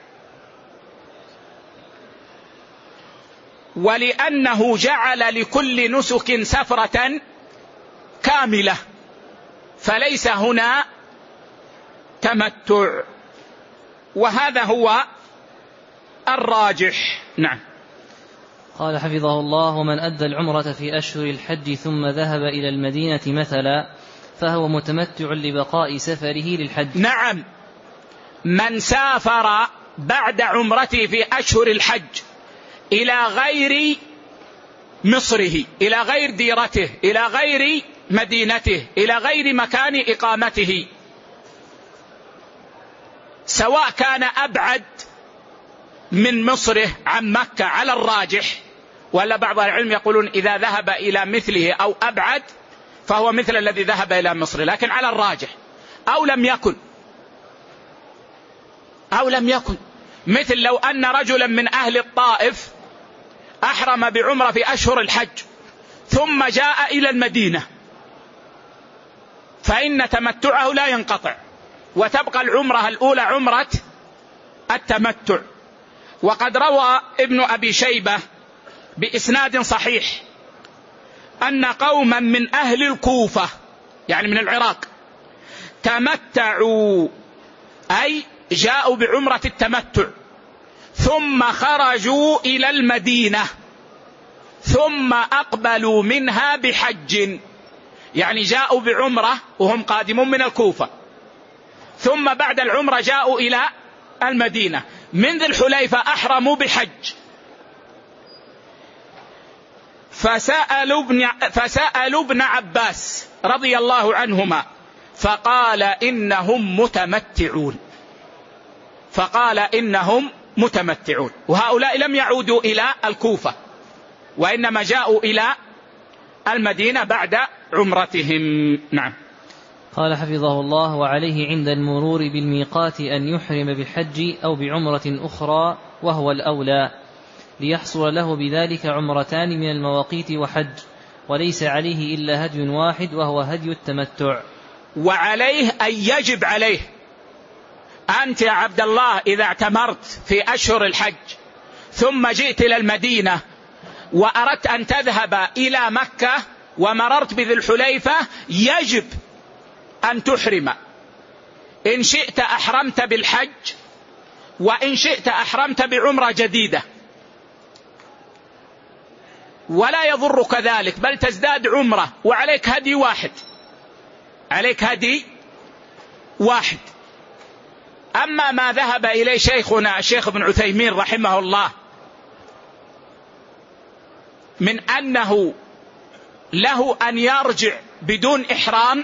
ولأنه جعل لكل نسك سفرة كاملة، فليس هنا تمتع، وهذا هو الراجح. نعم. قال حفظه الله: ومن أدى العمرة في أشهر الحج ثم ذهب إلى المدينة مثلا فهو متمتع لبقاء سفره للحج. نعم، من سافر بعد عمرته في أشهر الحج إلى غير مصره، إلى غير ديرته، إلى غير مدينته، إلى غير مكان إقامته، سواء كان أبعد من مصره عن مكة على الراجح، ولا بعض العلم يقولون إذا ذهب إلى مثله أو أبعد فهو مثل الذي ذهب إلى مصر، لكن على الراجح أو لم يكن أو لم يكن مثل لو أن رجلا من أهل الطائف أحرم بعمرة في أشهر الحج ثم جاء إلى المدينة، فإن تمتعه لا ينقطع، وتبقى العمرة الأولى عمرة التمتع. وقد روى ابن أبي شيبة بإسناد صحيح أن قوما من أهل الكوفة، يعني من العراق، تمتعوا، أي جاءوا بعمرة التمتع ثم خرجوا إلى المدينة ثم أقبلوا منها بحج، يعني جاءوا بعمرة وهم قادمون من الكوفة، ثم بعد العمرة جاءوا إلى المدينة، من ذي الحليفة أحرموا بحج، فسألوا ابن, فسألوا ابن عباس رضي الله عنهما فقال إنهم متمتعون، فقال إنهم متمتعون. وهؤلاء لم يعودوا إلى الكوفة، وإنما جاءوا إلى المدينة بعد عمرتهم. نعم. قال حفظه الله: وعليه عند المرور بالميقات أن يحرم بالحج أو بعمرة أخرى وهو الأولى، ليحصل له بذلك عمرتان من المواقيت وحج، وليس عليه إلا هدي واحد وهو هدي التمتع. وعليه أن يجب عليه، أنت يا عبد الله إذا اعتمرت في أشهر الحج ثم جئت إلى المدينة وأردت أن تذهب إلى مكة ومررت بذي الحليفة، يجب أن تحرم. إن شئت أحرمت بالحج، وإن شئت أحرمت بعمرة جديدة، ولا يضرك ذلك، بل تزداد عمرة وعليك هدي واحد، عليك هدي واحد. أما ما ذهب إليه شيخنا الشيخ ابن عثيمين رحمه الله من أنه له أن يرجع بدون إحرام،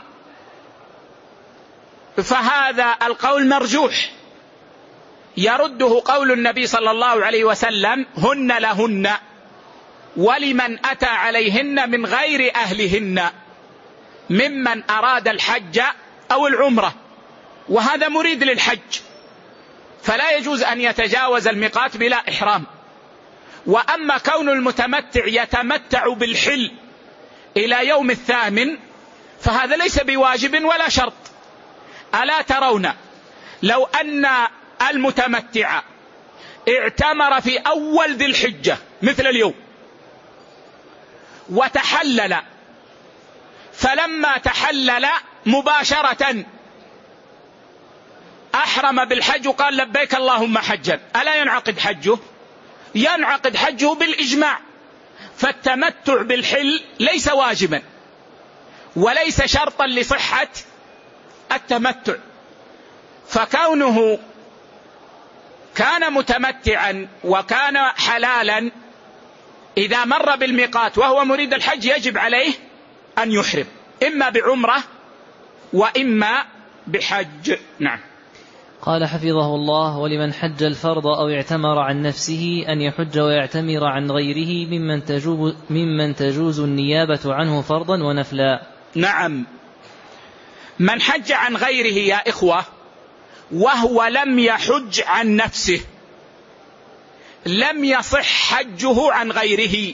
فهذا القول مرجوح، يرده قول النبي صلى الله عليه وسلم: هن لهن ولمن أتى عليهن من غير أهلهن ممن أراد الحج أو العمرة. وهذا مريد للحج، فلا يجوز أن يتجاوز الميقات بلا إحرام. وأما كون المتمتع يتمتع بالحل إلى يوم الثامن فهذا ليس بواجب ولا شرط. ألا ترون لو أن المتمتع اعتمر في أول ذي الحجة مثل اليوم وتحلل، فلما تحلل مباشرة أحرم بالحج وقال لبيك اللهم حجا، ألا ينعقد حجه؟ ينعقد حجه بالإجماع. فالتمتع بالحل ليس واجبا وليس شرطا لصحة التمتع. فكونه كان متمتعا وكان حلالا إذا مر بالميقات وهو مريد الحج يجب عليه أن يحرم إما بعمرة وإما بحج. نعم. قال حفظه الله: ولمن حج الفرض أو اعتمر عن نفسه أن يحج ويعتمر عن غيره ممن تجوز, ممن تجوز النيابة عنه فرضا ونفلا. نعم. من حج عن غيره يا إخوة وهو لم يحج عن نفسه لم يصح حجه عن غيره،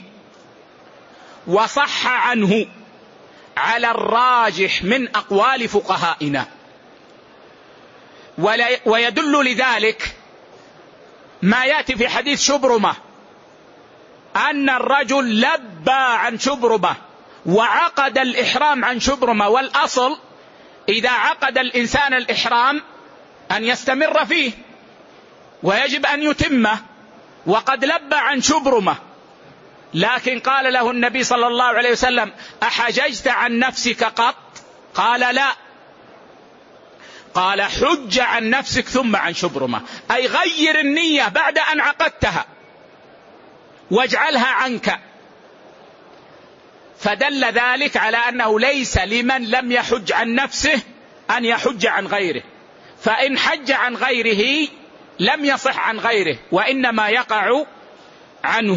وصح عنه على الراجح من أقوال فقهائنا. ويدل لذلك ما يأتي في حديث شبرمة أن الرجل لبى عن شبرمة وعقد الإحرام عن شبرمة، والأصل إذا عقد الإنسان الإحرام أن يستمر فيه ويجب أن يتمه، وقد لبى عن شبرمة، لكن قال له النبي صلى الله عليه وسلم: أحججت عن نفسك قط؟ قال لا. قال: حج عن نفسك ثم عن شبرمة، أي غير النية بعد أن عقدتها واجعلها عنك. فدل ذلك على أنه ليس لمن لم يحج عن نفسه أن يحج عن غيره، فإن حج عن غيره لم يصح عن غيره وإنما يقع عنه.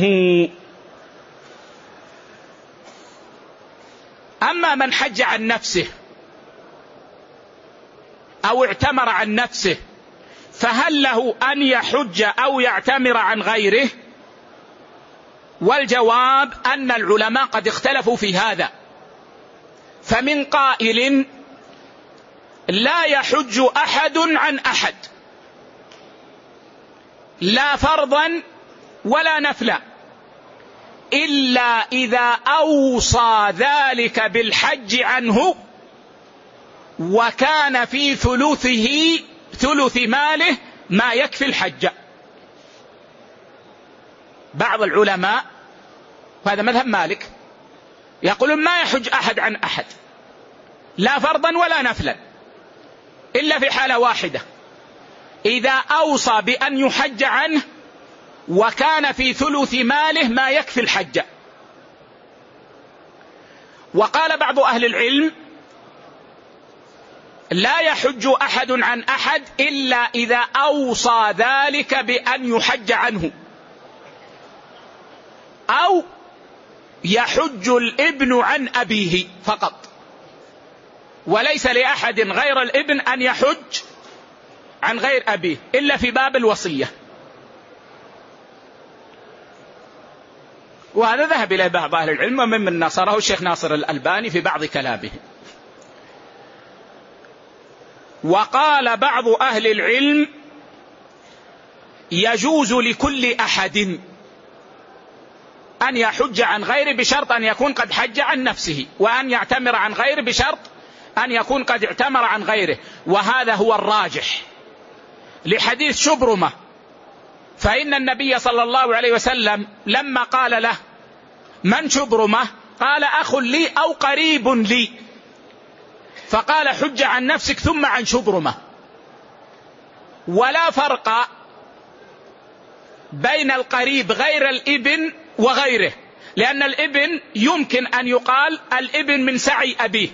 أما من حج عن نفسه أو اعتمر عن نفسه فهل له أن يحج أو يعتمر عن غيره؟ والجواب أن العلماء قد اختلفوا في هذا، فمن قائل لا يحج أحد عن أحد لا فرضا ولا نفلا إلا إذا أوصى ذلك بالحج عنه وكان في ثلثه ثلث ماله ما يكفي الحج. بعض العلماء وهذا مذهب مالك يقولون ما يحج أحد عن أحد لا فرضا ولا نفلا إلا في حالة واحدة، إذا أوصى بأن يحج عنه وكان في ثلث ماله ما يكفي الحج. وقال بعض أهل العلم لا يحج أحد عن أحد إلا إذا أوصى ذلك بأن يحج عنه، أو يحج الابن عن أبيه فقط، وليس لأحد غير الابن أن يحج عن غير أبيه إلا في باب الوصية. وهذا ذهب إليه بعض أهل العلم وممن نصره الشيخ ناصر الألباني في بعض كلامه. وقال بعض أهل العلم يجوز لكل أحد أن يحج عن غيره بشرط أن يكون قد حج عن نفسه، وأن يعتمر عن غيره بشرط أن يكون قد اعتمر عن غيره، وهذا هو الراجح لحديث شبرمة. فإن النبي صلى الله عليه وسلم لما قال له من شبرمة قال أخ لي أو قريب لي، فقال حج عن نفسك ثم عن شبرمة. ولا فرق بين القريب غير الابن وغيره، لأن الابن يمكن أن يقال الابن من سعي أبيه،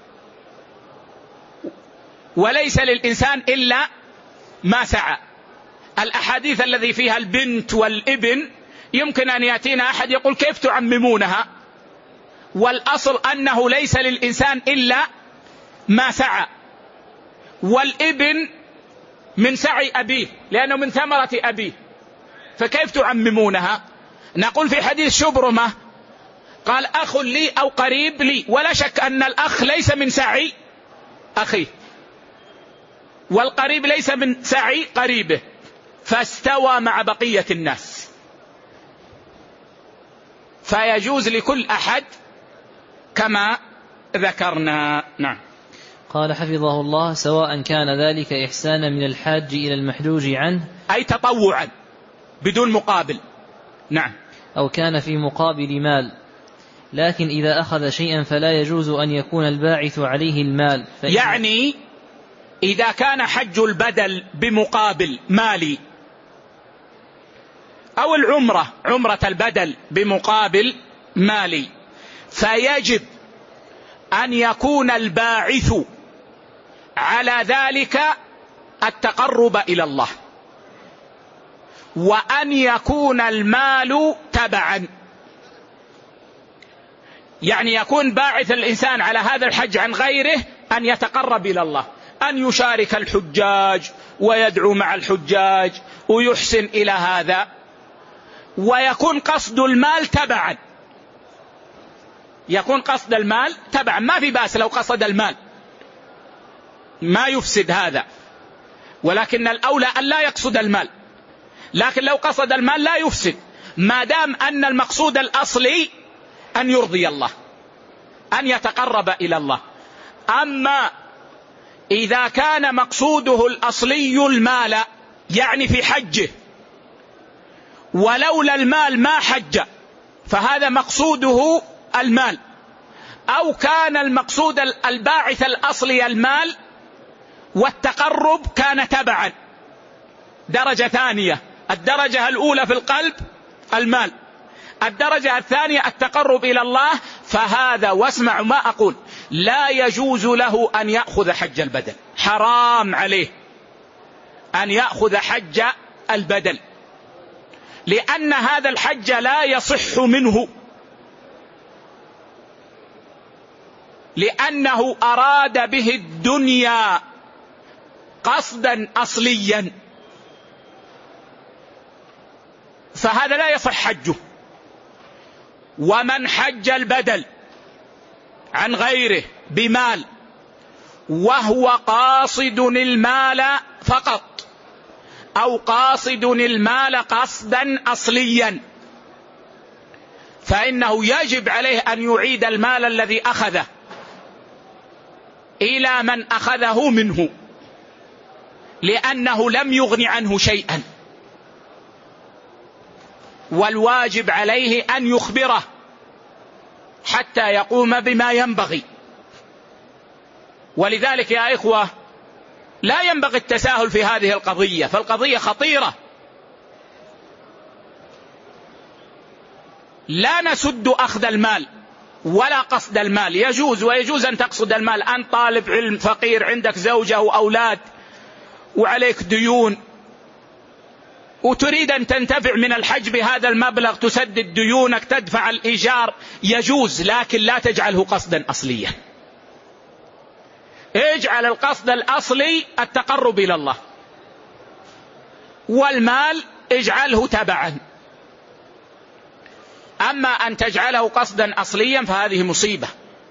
وليس للإنسان إلا ما سعى. الأحاديث الذي فيها البنت والابن يمكن أن يأتينا أحد يقول كيف تعممونها، والأصل أنه ليس للإنسان إلا ما سعى. والابن من سعي أبيه لأنه من ثمرة أبيه، فكيف تعممونها؟ نقول في حديث شبرمة قال أخ لي أو قريب لي، ولا شك أن الأخ ليس من سعي أخيه والقريب ليس من سعي قريبه، فاستوى مع بقية الناس، فيجوز لكل أحد كما ذكرنا. نعم. قال حفظه الله: سواء كان ذلك إحسانا من الحاج إلى المحجوج عنه أي تطوعا بدون مقابل، نعم، أو كان في مقابل مال، لكن إذا أخذ شيئا فلا يجوز أن يكون الباعث عليه المال. يعني إذا كان حج البدل بمقابل مالي أو العمرة عمرة البدل بمقابل مالي، فيجب أن يكون الباعث على ذلك التقرب إلى الله، وأن يكون المال تبعا، يعني يكون باعث الإنسان على هذا الحج عن غيره أن يتقرب إلى الله، أن يشارك الحجاج ويدعو مع الحجاج ويحسن إلى هذا، ويكون قصد المال تبعا، يكون قصد المال تبعا، ما في بأس لو قصد المال ما يفسد هذا، ولكن الأولى أن لا يقصد المال، لكن لو قصد المال لا يفسد ما دام أن المقصود الأصلي أن يرضي الله، أن يتقرب إلى الله. أما إذا كان مقصوده الأصلي المال، يعني في حجه ولولا المال ما حج، فهذا مقصوده المال، أو كان المقصود الباعث الأصلي المال والتقرب كان تبعا، درجة ثانية. الدرجة الأولى في القلب المال، الدرجة الثانية التقرب إلى الله، فهذا واسمع ما أقول لا يجوز له أن يأخذ حج البدل، حرام عليه أن يأخذ حج البدل، لأن هذا الحج لا يصح منه، لأنه أراد به الدنيا قصدا أصليا، فهذا لا يصح حجه. ومن حج البدل عن غيره بمال وهو قاصد المال فقط، أو قاصد المال قصدا أصليا، فإنه يجب عليه أن يعيد المال الذي أخذه إلى من أخذه منه، لأنه لم يغن عنه شيئا، والواجب عليه أن يخبره حتى يقوم بما ينبغي. ولذلك يا إخوة لا ينبغي التساهل في هذه القضية، فالقضية خطيرة. لا نسد أخذ المال ولا قصد المال، يجوز ويجوز أن تقصد المال، أنت طالب علم فقير عندك زوجة وأولاد وعليك ديون وتريد أن تنتفع من الحج بهذا المبلغ، تسدد ديونك، تدفع الإيجار، يجوز، لكن لا تجعله قصدا أصليا. اجعل القصد الأصلي التقرب إلى الله، والمال اجعله تبعا. أما أن تجعله قصدا أصليا فهذه مصيبة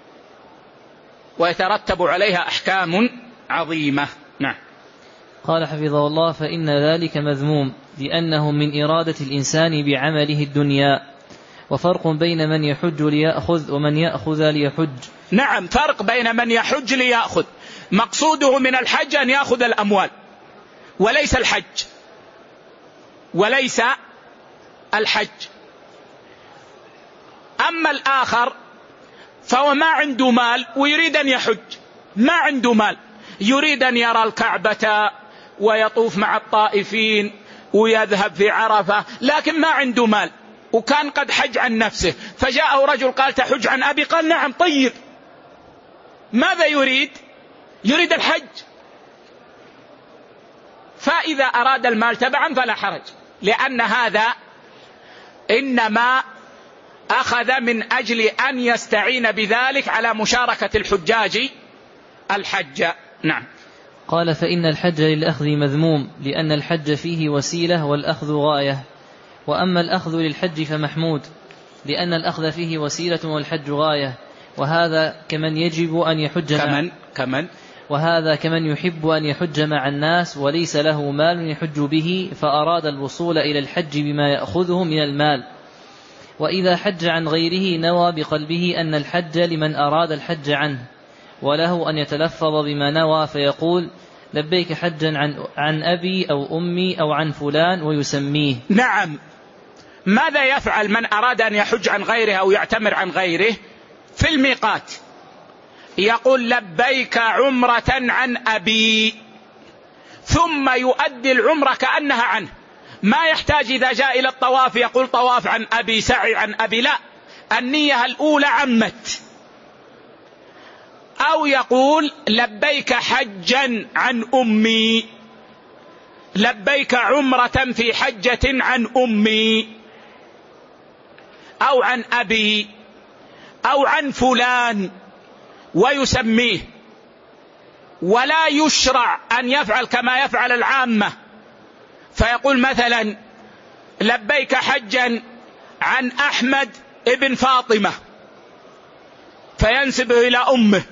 ويترتب عليها أحكام عظيمة. نعم. قال حفظه الله: فإن ذلك مذموم، لأنه من إرادة الإنسان بعمله الدنيا، وفرق بين من يحج ليأخذ ومن يأخذ ليحج. نعم، فرق بين من يحج ليأخذ، مقصوده من الحج أن يأخذ الأموال وليس الحج، وليس الحج. أما الآخر فهو ما عنده مال ويريد أن يحج، ما عنده مال، يريد أن يرى الكعبة ويطوف مع الطائفين ويذهب في عرفة، لكن ما عنده مال، وكان قد حج عن نفسه، فجاءه رجل قال: تحج عن أبي؟ قال: نعم. طيب، ماذا يريد؟ يريد الحج. فإذا أراد المال تبعا فلا حرج، لأن هذا إنما أخذ من أجل أن يستعين بذلك على مشاركة الحجاج الحج. نعم. قال فإن الحج للأخذ مذموم لأن الحج فيه وسيلة والأخذ غاية، وأما الأخذ للحج فمحمود لأن الأخذ فيه وسيلة والحج غاية، وهذا كمن يجب أن يحج كمن كمن وهذا كمن يحب أن يحج مع الناس وليس له مال يحج به فأراد الوصول إلى الحج بما يأخذه من المال، وإذا حج عن غيره نوى بقلبه أن الحج لمن أراد الحج عنه، وله أن يتلفظ بما نوى فيقول لبيك حجا عن, عن أبي أو أمي أو عن فلان ويسميه. نعم. ماذا يفعل من أراد أن يحج عن غيره أو يعتمر عن غيره؟ في الميقات يقول لبيك عمرة عن أبي، ثم يؤدي العمرة كأنها عنه، ما يحتاج إذا جاء إلى الطواف يقول طواف عن أبي سعي عن أبي، لا، النية الأولى عمت. أو يقول لبيك حجا عن أمي، لبيك عمرة في حجة عن أمي أو عن أبي أو عن فلان ويسميه. ولا يشرع أن يفعل كما يفعل العامة فيقول مثلا لبيك حجا عن أحمد ابن فاطمة فينسبه إلى أمه،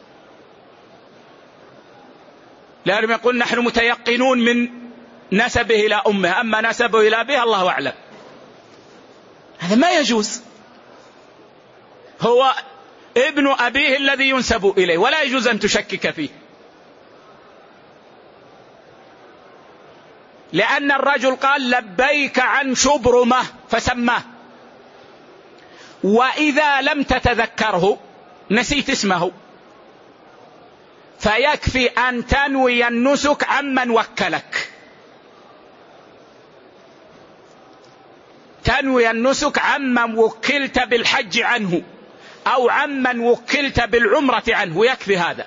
لأنهم يقول نحن متيقنون من نسبه إلى أمه، أما نسبه إلى أبيه الله أعلم. هذا ما يجوز، هو ابن أبيه الذي ينسب إليه ولا يجوز أن تشكك فيه، لأن الرجل قال لبيك عن شبرمة فسماه، وإذا لم تتذكره نسيت اسمه فيكفي أن تنوي النسك عمن وكلك، تنوي النسك عمن وكلت بالحج عنه أو عمن وكلت بالعمرة عنه، ويكفي هذا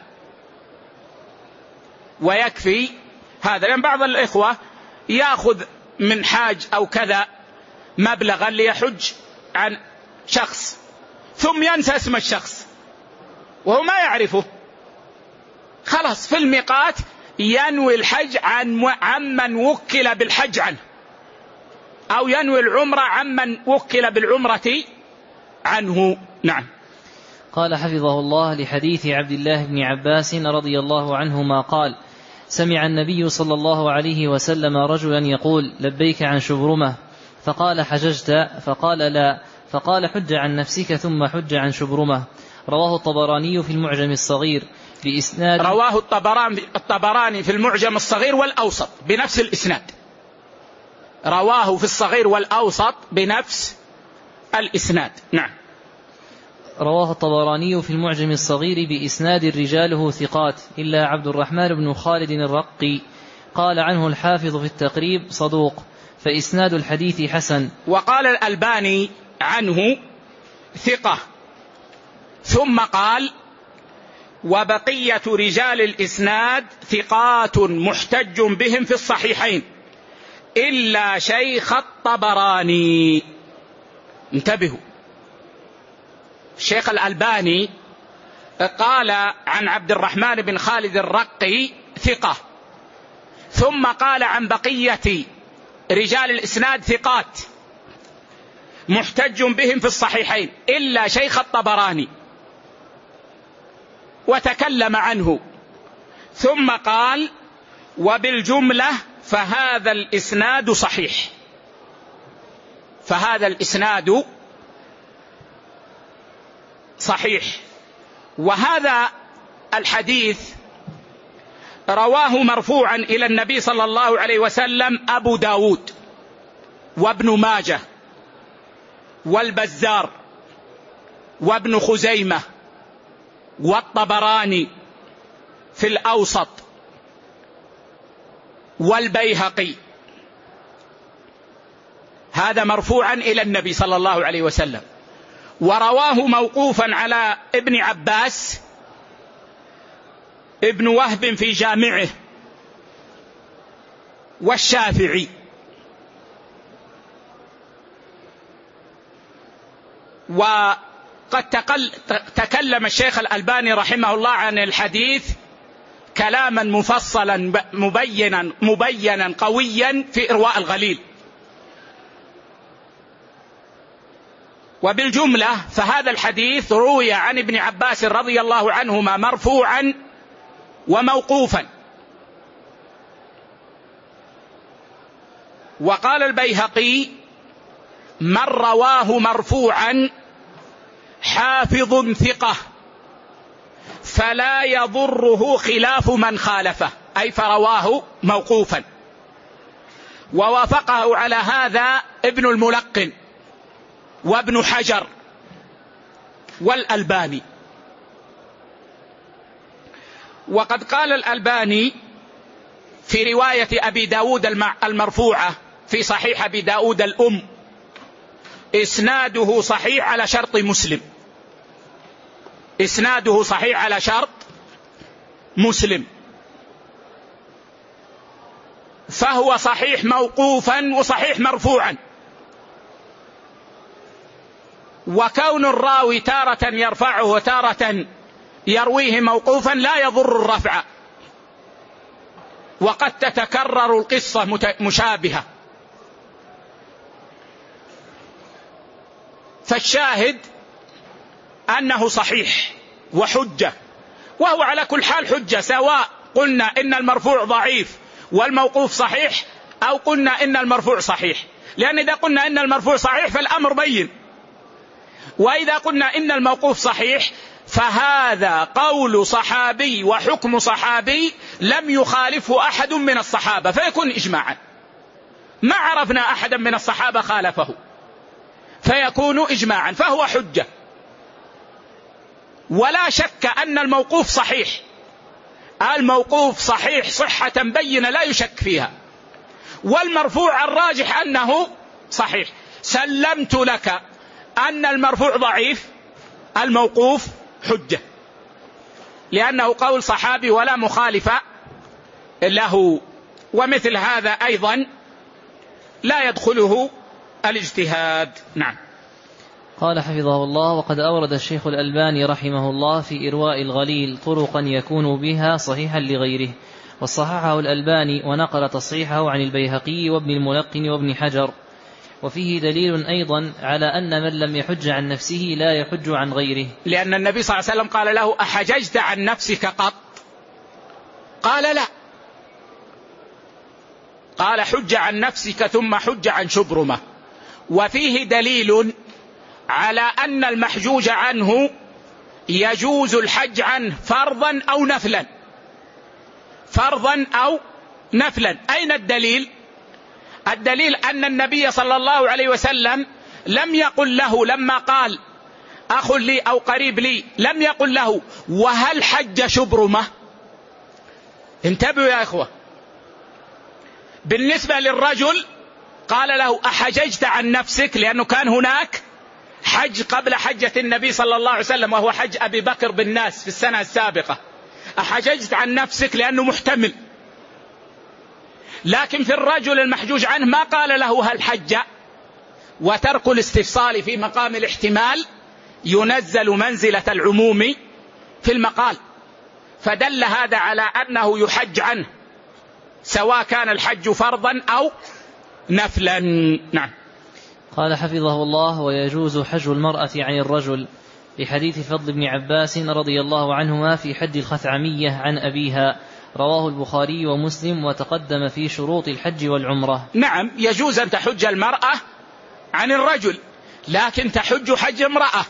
ويكفي هذا. لأن بعض الإخوة يأخذ من حاج أو كذا مبلغا ليحج عن شخص ثم ينسى اسم الشخص وهو ما يعرفه، خلاص في الميقات ينوي الحج عن عمن وكل بالحج عنه، أو ينوي العمرة عمن وكل بالعمرة عنه. نعم. قال حفظه الله لحديث عبد الله بن عباس رضي الله عنهما قال سمع النبي صلى الله عليه وسلم رجلا يقول لبيك عن شبرمة، فقال حججت؟ فقال لا، فقال حج عن نفسك ثم حج عن شبرمة. رواه الطبراني في المعجم الصغير بإسناد رواه الطبراني الطبراني في المعجم الصغير والأوسط بنفس الإسناد، رواه في الصغير والأوسط بنفس الإسناد. نعم. رواه الطبراني في المعجم الصغير بإسناد رجاله ثقات إلا عبد الرحمن بن خالد الرقي، قال عنه الحافظ في التقريب صدوق، فإسناد الحديث حسن. وقال الألباني عنه ثقة، ثم قال وبقية رجال الإسناد ثقات محتج بهم في الصحيحين إلا شيخ الطبراني. انتبهوا، الشيخ الألباني قال عن عبد الرحمن بن خالد الرقي ثقة، ثم قال عن بقية رجال الإسناد ثقات محتج بهم في الصحيحين إلا شيخ الطبراني، وتكلم عنه ثم قال وبالجملة فهذا الإسناد صحيح، فهذا الإسناد صحيح. وهذا الحديث رواه مرفوعا إلى النبي صلى الله عليه وسلم أبو داود وابن ماجه والبزار وابن خزيمة والطبراني في الأوسط والبيهقي، هذا مرفوعا إلى النبي صلى الله عليه وسلم. ورواه موقوفا على ابن عباس ابن وهب في جامعه والشافعي. وقد تكلم الشيخ الألباني رحمه الله عن الحديث كلاما مفصلا مبينا مبينا قويا في إرواء الغليل. وبالجملة فهذا الحديث روي عن ابن عباس رضي الله عنهما مرفوعا وموقوفا. وقال البيهقي: من رواه مرفوعا حافظ ثقة فلا يضره خلاف من خالفه، أي فرواه موقوفا. ووافقه على هذا ابن الملقن وابن حجر والألباني. وقد قال الألباني في رواية أبي داود المرفوعة في صحيح أبي داود الأم: إسناده صحيح على شرط مسلم. إسناده صحيح على شرط مسلم، فهو صحيح موقوفا وصحيح مرفوعا. وكون الراوي تارة يرفعه وتارة يرويه موقوفا لا يضر الرفع، وقد تتكرر القصة مشابهة. فالشاهد أنه صحيح وحجة، وهو على كل حال حجة، سواء قلنا إن المرفوع ضعيف والموقوف صحيح أو قلنا إن المرفوع صحيح، لأن إذا قلنا إن المرفوع صحيح فالأمر بين، وإذا قلنا إن الموقوف صحيح فهذا قول صحابي وحكم صحابي لم يخالفه أحد من الصحابة فيكون إجماعا. ما عرفنا أحدا من الصحابة خالفه فيكون إجماعا، فهو حجة. ولا شك أن الموقوف صحيح، الموقوف صحيح صحة بينة لا يشك فيها، والمرفوع الراجح أنه صحيح. سلمت لك أن المرفوع ضعيف، الموقوف حجة، لأنه قول صحابي ولا مخالف له. ومثل هذا أيضا لا يدخله الاجتهاد. نعم. قال حفظه الله: وقد أورد الشيخ الألباني رحمه الله في إرواء الغليل طرقا يكون بها صحيحا لغيره، وصححه الألباني ونقل تصحيحه عن البيهقي وابن الملقن وابن حجر. وفيه دليل أيضا على أن من لم يحج عن نفسه لا يحج عن غيره، لأن النبي صلى الله عليه وسلم قال له: أحججت عن نفسك قط؟ قال: لا. قال: حج عن نفسك ثم حج عن شبرمة. وفيه دليل على أن المحجوج عنه يجوز الحج عنه فرضا أو نفلا، فرضا أو نفلا. أين الدليل؟ الدليل أن النبي صلى الله عليه وسلم لم يقل له لما قال أخ لي أو قريب لي، لم يقل له: وهل حج شبرمة؟ انتبهوا يا إخوة. بالنسبة للرجل قال له: أحججت عن نفسك؟ لأنه كان هناك حج قبل حجة النبي صلى الله عليه وسلم، وهو حج أبي بكر بالناس في السنة السابقة. أحججت عن نفسك لأنه محتمل. لكن في الرجل المحجوج عنه ما قال له هل حج، وترك الاستفصال في مقام الاحتمال ينزل منزلة العموم في المقال، فدل هذا على أنه يحج عنه سواء كان الحج فرضا أو نفلا. نعم. قال حفظه الله: ويجوز حج المرأة عن الرجل، لحديث فضل بن عباس رضي الله عنهما في حج الخثعمية عن أبيها، رواه البخاري ومسلم، وتقدم في شروط الحج والعمرة. نعم، يجوز أن تحج المرأة عن الرجل، لكن تحج حج امرأة،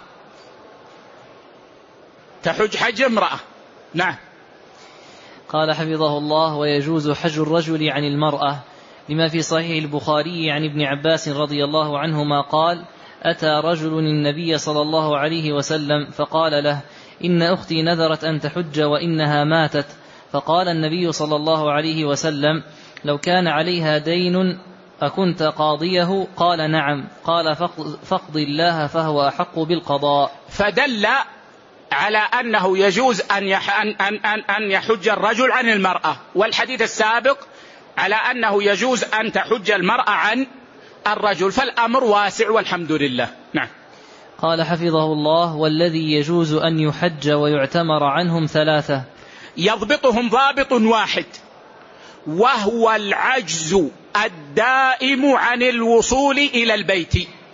تحج حج امرأة. نعم. قال حفظه الله: ويجوز حج الرجل عن المرأة، لما في صحيح البخاري عن ابن عباس رضي الله عنهما قال: أتى رجل النبي صلى الله عليه وسلم فقال له: إن أختي نذرت أن تحج وإنها ماتت. فقال النبي صلى الله عليه وسلم: لو كان عليها دين أكنت قاضيه؟ قال: نعم. قال: فاقض الله فهو أحق بالقضاء. فدل على أنه يجوز أن أن يحج الرجل عن المرأة، والحديث السابق على أنه يجوز أن تحج المرأة عن الرجل، فالأمر واسع والحمد لله. نعم. قال حفظه الله: والذي يجوز أن يحج ويعتمر عنهم ثلاثة. يضبطهم ضابط واحد، وهو العجز الدائم عن الوصول إلى البيت.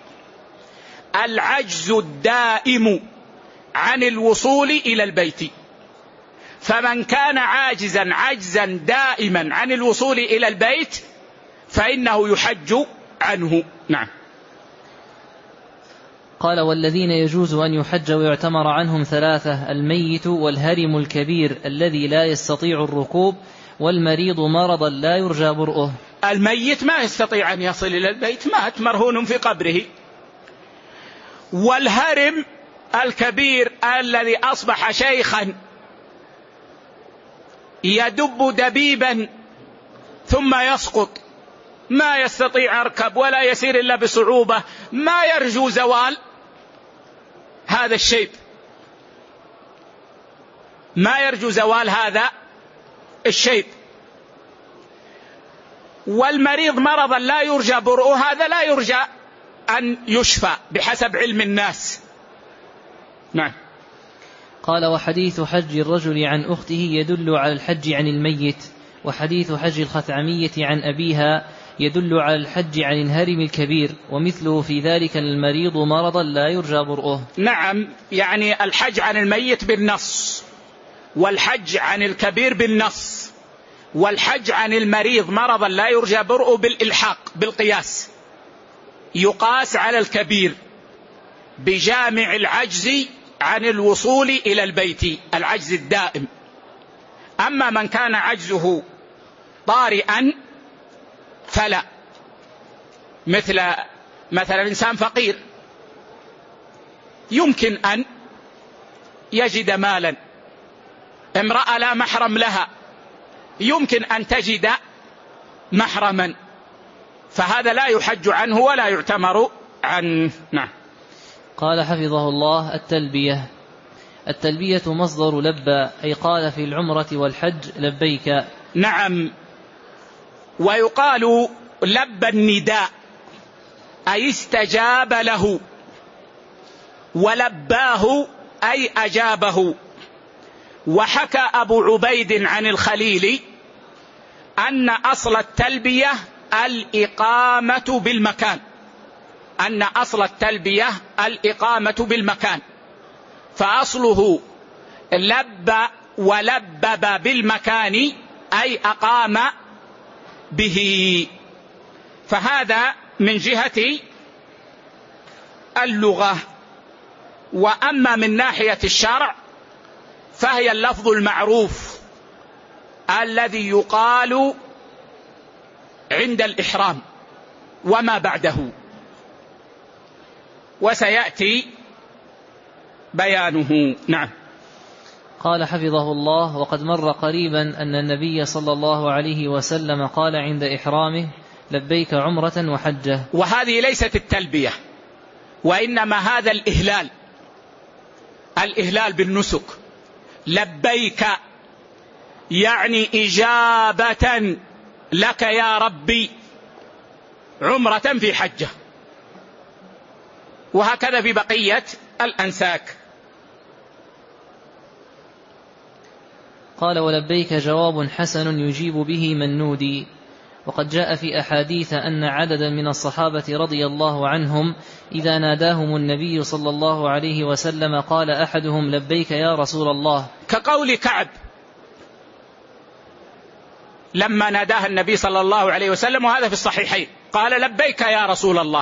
العجز الدائم عن الوصول إلى البيت، فمن كان عاجزا عجزا دائما عن الوصول إلى البيت فإنه يحج عنه. نعم. قال: والذين يجوز أن يحج ويعتمر عنهم ثلاثة: الميت، والهرم الكبير الذي لا يستطيع الركوب، والمريض مرضا لا يرجى برؤه. الميت ما يستطيع أن يصل إلى البيت، مات مرهون في قبره. والهرم الكبير الذي أصبح شيخا يدب دبيبا ثم يسقط، ما يستطيع يركب ولا يسير إلا بصعوبة، ما يرجو زوال هذا الشيب، ما يرجو زوال هذا الشيب. والمريض مرضا لا يرجى برؤه، هذا لا يرجى أن يشفى بحسب علم الناس. نعم. قال: وحديث حج الرجل عن أخته يدل على الحج عن الميت، وحديث حج الخثعمية عن أبيها يدل على الحج عن الهرم الكبير، ومثله في ذلك المريض مرضا لا يرجى برؤه. نعم، يعني الحج عن الميت بالنص، والحج عن الكبير بالنص، والحج عن المريض مرضا لا يرجى برؤه بالإلحاق بالقياس، يقاس على الكبير بجامع العجز عن الوصول إلى البيت، العجز الدائم. أما من كان عجزه طارئا فلا، مثل مثلا إنسان فقير يمكن أن يجد مالا، امرأة لا محرم لها يمكن أن تجد محرما، فهذا لا يحج عنه ولا يعتمر عنه. نعم. قال حفظه الله: التلبية. التلبية مصدر لبى، أي قال في العمرة والحج لبيك. نعم. ويقال لبى النداء، أي استجاب له، ولباه أي أجابه. وحكى أبو عبيد عن الخليل أن أصل التلبية الإقامة بالمكان، أن أصل التلبية الإقامة بالمكان، فأصله لب ولبب بالمكان أي أقام به. فهذا من جهة اللغة. وأما من ناحية الشرع فهي اللفظ المعروف الذي يقال عند الإحرام وما بعده، وسيأتي بيانه. نعم. قال حفظه الله: وقد مر قريبا أن النبي صلى الله عليه وسلم قال عند إحرامه: لبيك عمرة وحجة. وهذه ليست التلبية، وإنما هذا الإهلال، الإهلال بالنسك. لبيك يعني إجابة لك يا ربي، عمرة في حجة. وهكذا في بقية الأنساك. قال: ولبيك جواب حسن يجيب به من نودي. وقد جاء في أحاديث أن عددا من الصحابة رضي الله عنهم إذا ناداهم النبي صلى الله عليه وسلم قال أحدهم: لبيك يا رسول الله، كقول كعب لما ناداه النبي صلى الله عليه وسلم، وهذا في الصحيحين، قال: لبيك يا رسول الله،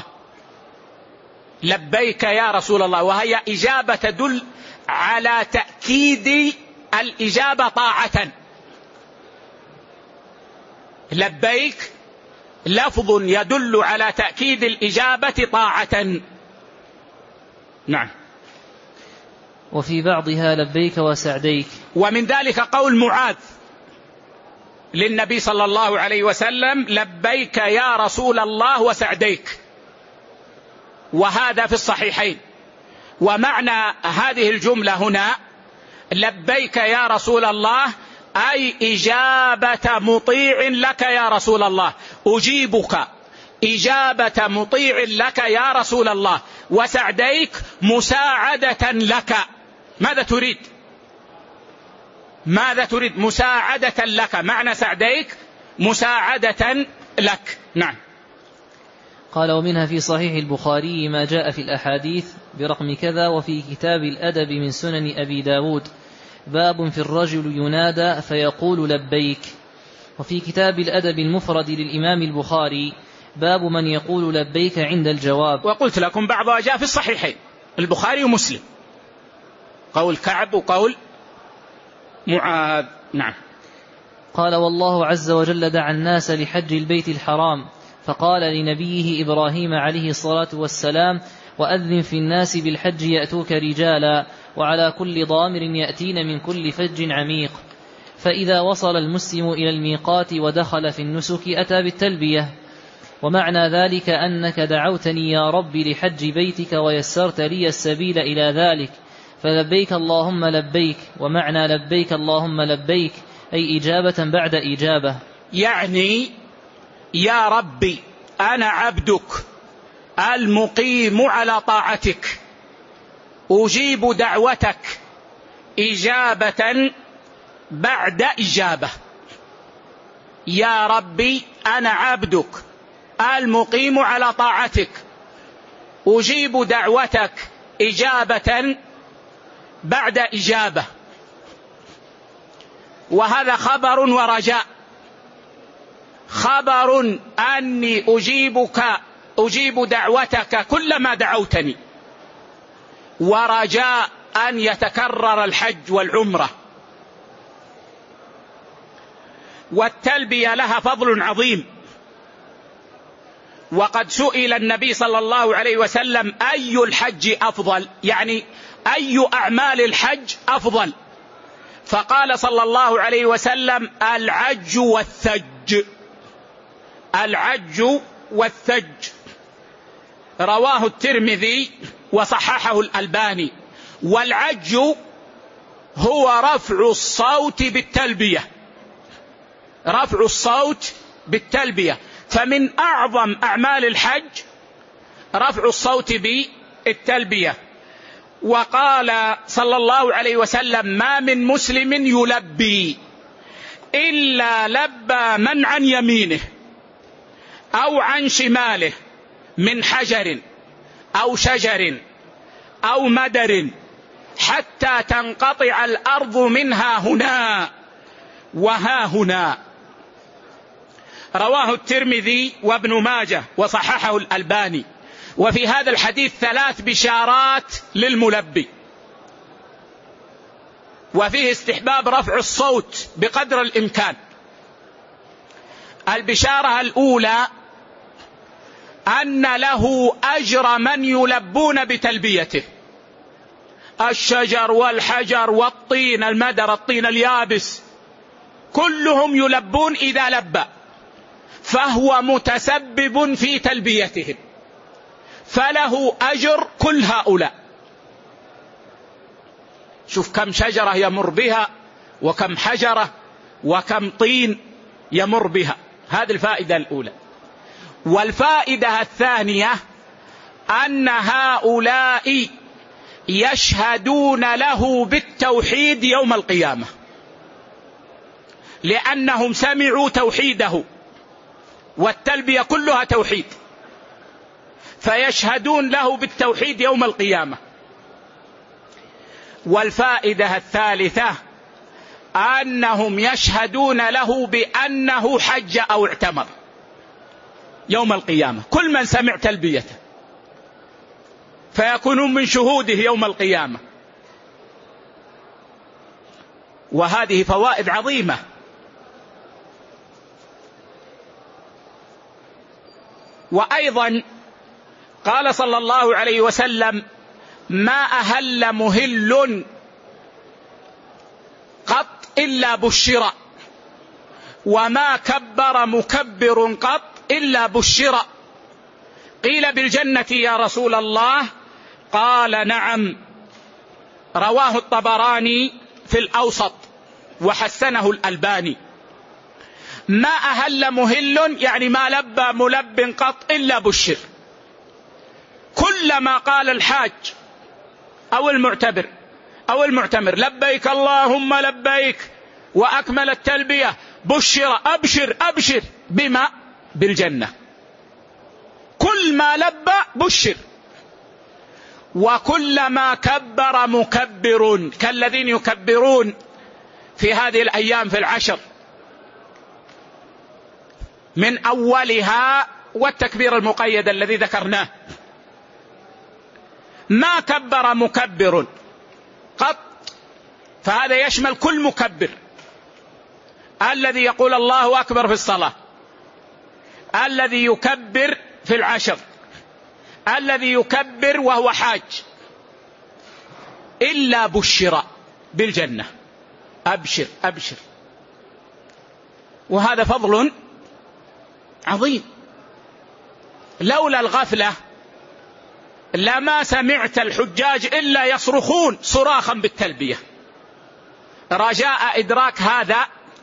لبيك يا رسول الله، وهي إجابة تدل على تأكيد الإجابة طاعة. لبيك لفظ يدل على تأكيد الإجابة طاعة. نعم. وفي بعضها لبيك وسعديك. ومن ذلك قول معاذ للنبي صلى الله عليه وسلم: لبيك يا رسول الله وسعديك، وهذا في الصحيحين. ومعنى هذه الجملة هنا لبيك يا رسول الله أي إجابة مطيع لك يا رسول الله، أجيبك إجابة مطيع لك يا رسول الله، وسعديك مساعدة لك. ماذا تريد؟ ماذا تريد؟ مساعدة لك، معنى سعديك مساعدة لك. نعم. قال ومنها في صحيح البخاري ما جاء في الأحاديث برقم كذا، وفي كتاب الأدب من سنن أبي داود باب في الرجل ينادى فيقول لبيك. وفي كتاب الأدب المفرد للإمام البخاري باب من يقول لبيك عند الجواب. وقلت لكم بعضها جاء في الصحيحين البخاري ومسلم، قول كعب وقول معاذ. نعم. قال والله عز وجل دعا الناس لحج البيت الحرام فقال لنبيه إبراهيم عليه الصلاة والسلام وأذن في الناس بالحج يأتوك رجالا وعلى كل ضامر يأتين من كل فج عميق. فإذا وصل المسلم إلى الميقات ودخل في النسك أتى بالتلبية. ومعنى ذلك أنك دعوتني يا رب لحج بيتك ويسرت لي السبيل إلى ذلك، فلبيك اللهم لبيك. ومعنى لبيك اللهم لبيك أي إجابة بعد إجابة، يعني يا ربي أنا عبدك المقيم على طاعتك أجيب دعوتك إجابة بعد إجابة. يا ربي أنا عبدك المقيم على طاعتك أجيب دعوتك إجابة بعد إجابة. وهذا خبر ورجاء. خبر أني أجيبك أجيب دعوتك كلما دعوتني، ورجاء أن يتكرر الحج والعمرة. والتلبية لها فضل عظيم. وقد سئل النبي صلى الله عليه وسلم أي الحج أفضل، يعني أي أعمال الحج أفضل، فقال صلى الله عليه وسلم العج والثج. العج والثج رواه الترمذي وصححه الألباني. والعج هو رفع الصوت بالتلبية، رفع الصوت بالتلبية. فمن أعظم أعمال الحج رفع الصوت بالتلبية. وقال صلى الله عليه وسلم ما من مسلم يلبي إلا لبى من عن يمينه أو عن شماله من حجر أو شجر أو مدر حتى تنقطع الأرض منها هنا وها هنا. رواه الترمذي وابن ماجه وصححه الألباني. وفي هذا الحديث ثلاث بشارات للملبي، وفيه استحباب رفع الصوت بقدر الإمكان. البشارة الأولى أن له أجر من يلبون بتلبيته، الشجر والحجر والطين المدر الطين اليابس كلهم يلبون إذا لبى، فهو متسبب في تلبيتهم، فله أجر كل هؤلاء. شوف كم شجرة يمر بها وكم حجرة وكم طين يمر بها. هذه الفائدة الأولى. والفائدة الثانية أن هؤلاء يشهدون له بالتوحيد يوم القيامة، لأنهم سمعوا توحيده، والتلبية كلها توحيد، فيشهدون له بالتوحيد يوم القيامة. والفائدة الثالثة أنهم يشهدون له بأنه حج أو اعتمر يوم القيامة، كل من سمع تلبيته فيكونون من شهوده يوم القيامة. وهذه فوائد عظيمة. وأيضا قال صلى الله عليه وسلم ما أهل مهل قط إلا بشر، وما كبر مكبر قط إلا بشر. قيل بالجنة يا رسول الله؟ قال نعم. رواه الطبراني في الأوسط وحسنه الألباني. ما أهل مهل يعني ما لبى ملب قط إلا بشر. كلما قال الحاج أو المعتبر أو المعتمر لبيك اللهم لبيك وأكمل التلبية بشر أبشر أبشر بما؟ بالجنة. كل ما لبى بشر. وكلما كبر مكبر كالذين يكبرون في هذه الأيام في العشر من أولها والتكبير المقيد الذي ذكرناه، ما كبر مكبر قط، فهذا يشمل كل مكبر، الذي يقول الله أكبر في الصلاة، الذي يكبر في العشر، الذي يكبر وهو حاج، إلا بشر بالجنة. أبشر أبشر. وهذا فضل عظيم. لولا الغفلة لما سمعت الحجاج إلا يصرخون صراخا بالتلبية، رجاء إدراك هذا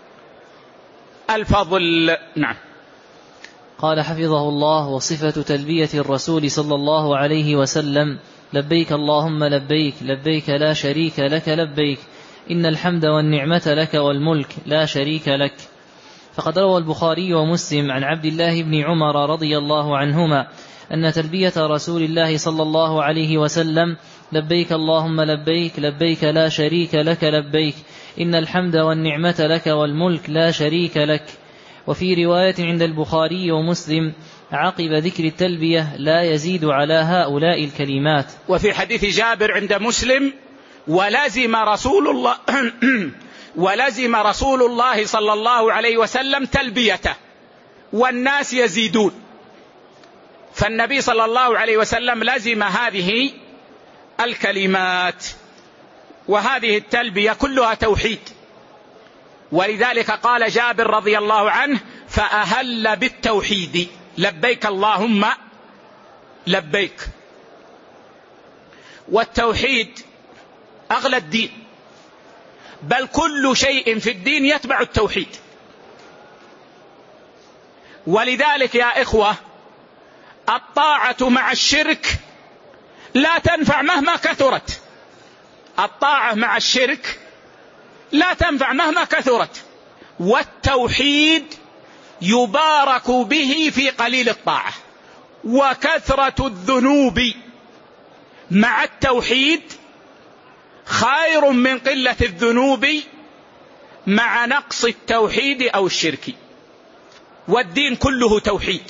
الفضل. نعم. قال حفظه الله: وصفة تلبية الرسول صلى الله عليه وسلم: لبيك اللهم لبيك لبيك لا شريك لك لبيك إن الحمد والنعمة لك والملك لا شريك لك. فقد روى البخاري ومسلم عن عبد الله بن عمر رضي الله عنهما أن تلبية رسول الله صلى الله عليه وسلم: لبيك اللهم لبيك لبيك لا شريك لك لبيك إن الحمد والنعمة لك والملك لا شريك لك. وفي رواية عند البخاري ومسلم عقب ذكر التلبية: لا يزيد على هؤلاء الكلمات. وفي حديث جابر عند مسلم: ولزم رسول الله ولزم رسول الله صلى الله عليه وسلم تلبيته والناس يزيدون. فالنبي صلى الله عليه وسلم لزم هذه الكلمات. وهذه التلبية كلها توحيد، ولذلك قال جابر رضي الله عنه: فأهل بالتوحيد لبيك اللهم لبيك. والتوحيد أغلى الدين، بل كل شيء في الدين يتبع التوحيد. ولذلك يا إخوة الطاعة مع الشرك لا تنفع مهما كثرت. الطاعة مع الشرك لا تنفع مهما كثرت. والتوحيد يبارك به في قليل الطاعة. وكثرة الذنوب مع التوحيد خير من قلة الذنوب مع نقص التوحيد أو الشرك. والدين كله توحيد.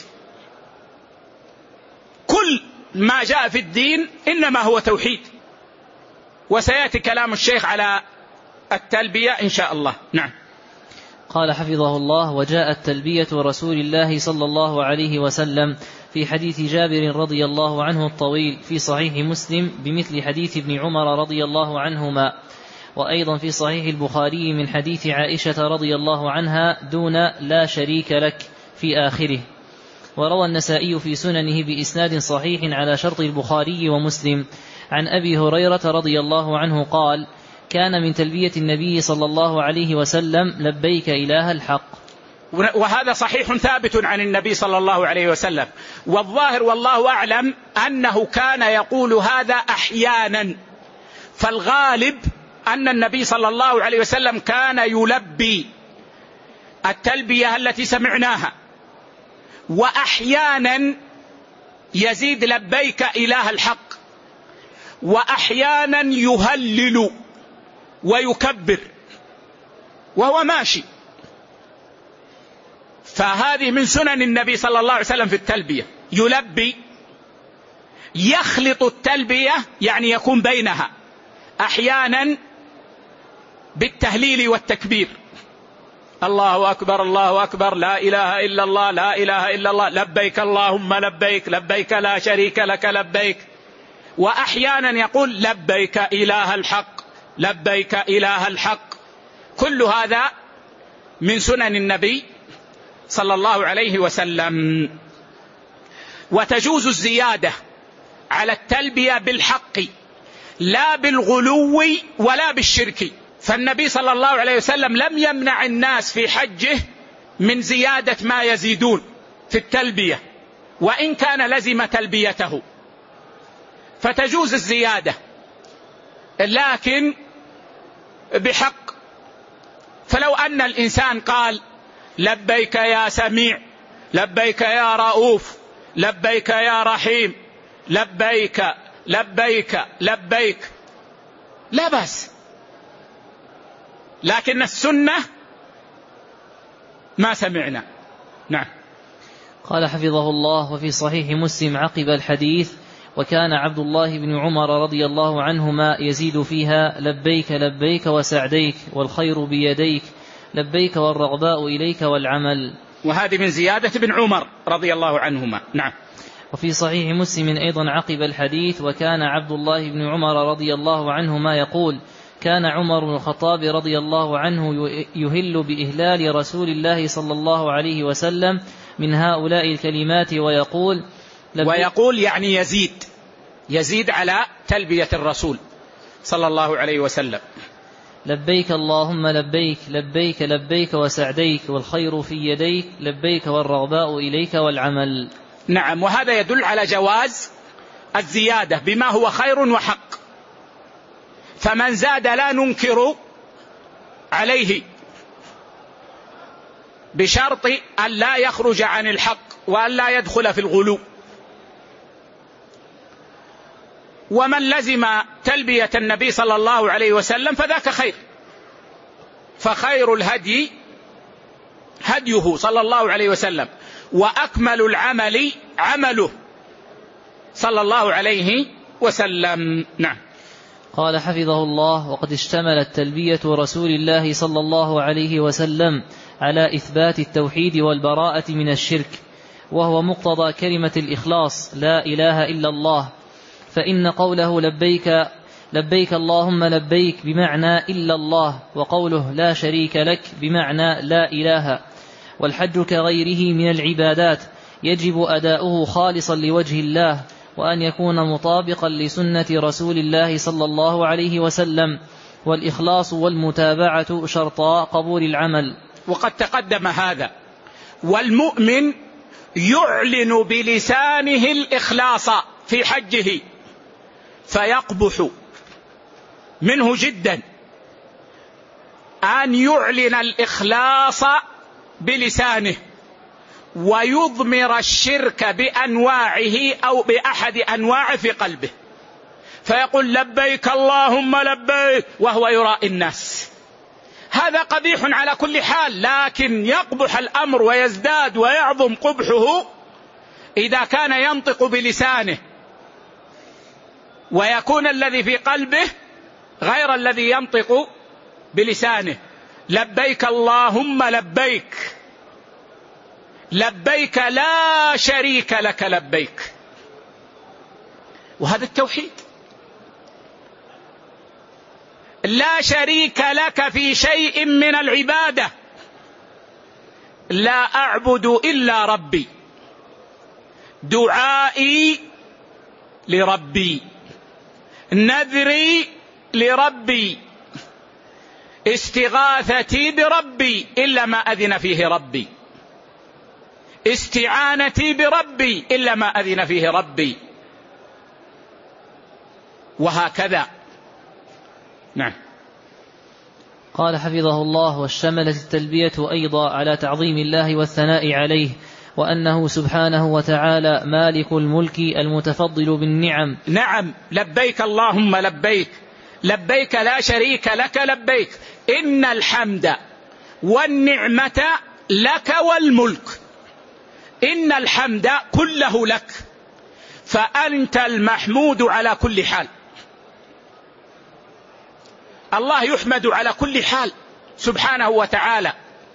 كل ما جاء في الدين إنما هو توحيد. وسيأتي كلام الشيخ على التلبية إن شاء الله. نعم. قال حفظه الله: وجاءت تلبية رسول الله صلى الله عليه وسلم في حديث جابر رضي الله عنه الطويل في صحيح مسلم بمثل حديث ابن عمر رضي الله عنهما، وأيضا في صحيح البخاري من حديث عائشة رضي الله عنها دون لا شريك لك في آخره. وروى النسائي في سننه بإسناد صحيح على شرط البخاري ومسلم عن أبي هريرة رضي الله عنه قال: كان من تلبية النبي صلى الله عليه وسلم: لبيك إله الحق. وهذا صحيح ثابت عن النبي صلى الله عليه وسلم. والظاهر والله أعلم أنه كان يقول هذا أحيانا، فالغالب أن النبي صلى الله عليه وسلم كان يلبي التلبية التي سمعناها، وأحيانا يزيد لبيك إله الحق، وأحيانا يهلل ويكبر وهو ماشي. فهذه من سنن النبي صلى الله عليه وسلم في التلبية. يلبي، يخلط التلبية يعني يكون بينها أحيانا بالتهليل والتكبير: الله أكبر الله أكبر لا إله إلا الله لا إله إلا الله لبيك اللهم لبيك لبيك لا شريك لك لبيك. وأحيانا يقول: لبيك إله الحق لبيك إله الحق. كل هذا من سنن النبي صلى الله عليه وسلم. وتجوز الزيادة على التلبية بالحق لا بالغلو ولا بالشرك. فالنبي صلى الله عليه وسلم لم يمنع الناس في حجه من زيادة ما يزيدون في التلبية وإن كان لزم تلبيته، فتجوز الزيادة. لكن بحق. فلو أن الإنسان قال لبيك يا سميع، لبيك يا رؤوف، لبيك يا رحيم، لبيك لبيك لبيك، لا بأس. لكن السنة ما سمعنا. نعم. قال حفظه الله: وفي صحيح مسلم عقب الحديث: وكان عبد الله بن عمر رضي الله عنهما يزيد فيها: لبيك لبيك وسعديك والخير بيديك، لبيك والرغباء إليك والعمل. وهذه من زيادة بن عمر رضي الله عنهما. نعم. وفي صحيح مسلم أيضا عقب الحديث: وكان عبد الله بن عمر رضي الله عنهما يقول: كان عمر بن الخطاب رضي الله عنه يهل بإهلال رسول الله صلى الله عليه وسلم من هؤلاء الكلمات ويقول ويقول يعني يزيد يزيد على تلبية الرسول صلى الله عليه وسلم: لبيك اللهم لبيك، لبيك لبيك وسعديك والخير في يديك، لبيك والرغباء إليك والعمل. نعم. وهذا يدل على جواز الزيادة بما هو خير وحق، فمن زاد لا ننكر عليه بشرط أن لا يخرج عن الحق وأن لا يدخل في الغلو. ومن لزم تلبية النبي صلى الله عليه وسلم فذاك خير، فخير الهدي هديه صلى الله عليه وسلم، وأكمل العمل عمله صلى الله عليه وسلم. نعم. قال حفظه الله: وقد اشتملت تلبية رسول الله صلى الله عليه وسلم على إثبات التوحيد والبراءة من الشرك، وهو مقتضى كلمة الإخلاص لا إله إلا الله. فإن قوله لبيك لبيك اللهم لبيك بمعنى إلا الله، وقوله لا شريك لك بمعنى لا إله. والحج كغيره من العبادات يجب أداؤه خالصا لوجه الله، وأن يكون مطابقا لسنة رسول الله صلى الله عليه وسلم، والإخلاص والمتابعة شرطا قبول العمل. وقد تقدم هذا. والمؤمن يعلن بلسانه الإخلاص في حجه، فيقبح منه جدا أن يعلن الإخلاص بلسانه ويضمر الشرك بأنواعه أو بأحد أنواعه في قلبه، فيقول لبيك اللهم لبيك وهو يرائي الناس. هذا قبيح على كل حال، لكن يقبح الأمر ويزداد ويعظم قبحه إذا كان ينطق بلسانه ويكون الذي في قلبه غير الذي ينطق بلسانه. لبيك اللهم لبيك، لبيك لا شريك لك لبيك، وهذا التوحيد. لا شريك لك في شيء من العبادة. لا أعبد إلا ربي، دعائي لربي، نذري لربي، استغاثتي بربي إلا ما أذن فيه ربي، استعانتي بربي إلا ما أذن فيه ربي، وهكذا. نعم. قال حفظه الله: واشتملت التلبية أيضا على تعظيم الله والثناء عليه، وأنه سبحانه وتعالى مالك الملك المتفضل بالنعم. نعم. لبيك اللهم لبيك، لبيك لا شريك لك لبيك، إن الحمد والنعمة لك والملك. إن الحمد كله لك، فأنت المحمود على كل حال. الله يحمد على كل حال سبحانه وتعالى.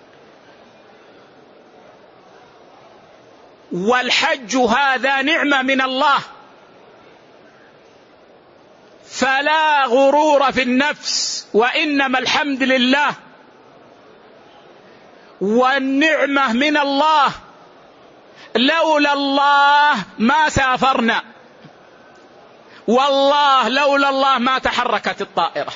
والحج هذا نعمة من الله، فلا غرور في النفس، وإنما الحمد لله. والنعمة من الله، لولا الله ما سافرنا، والله لولا الله ما تحركت الطائرة،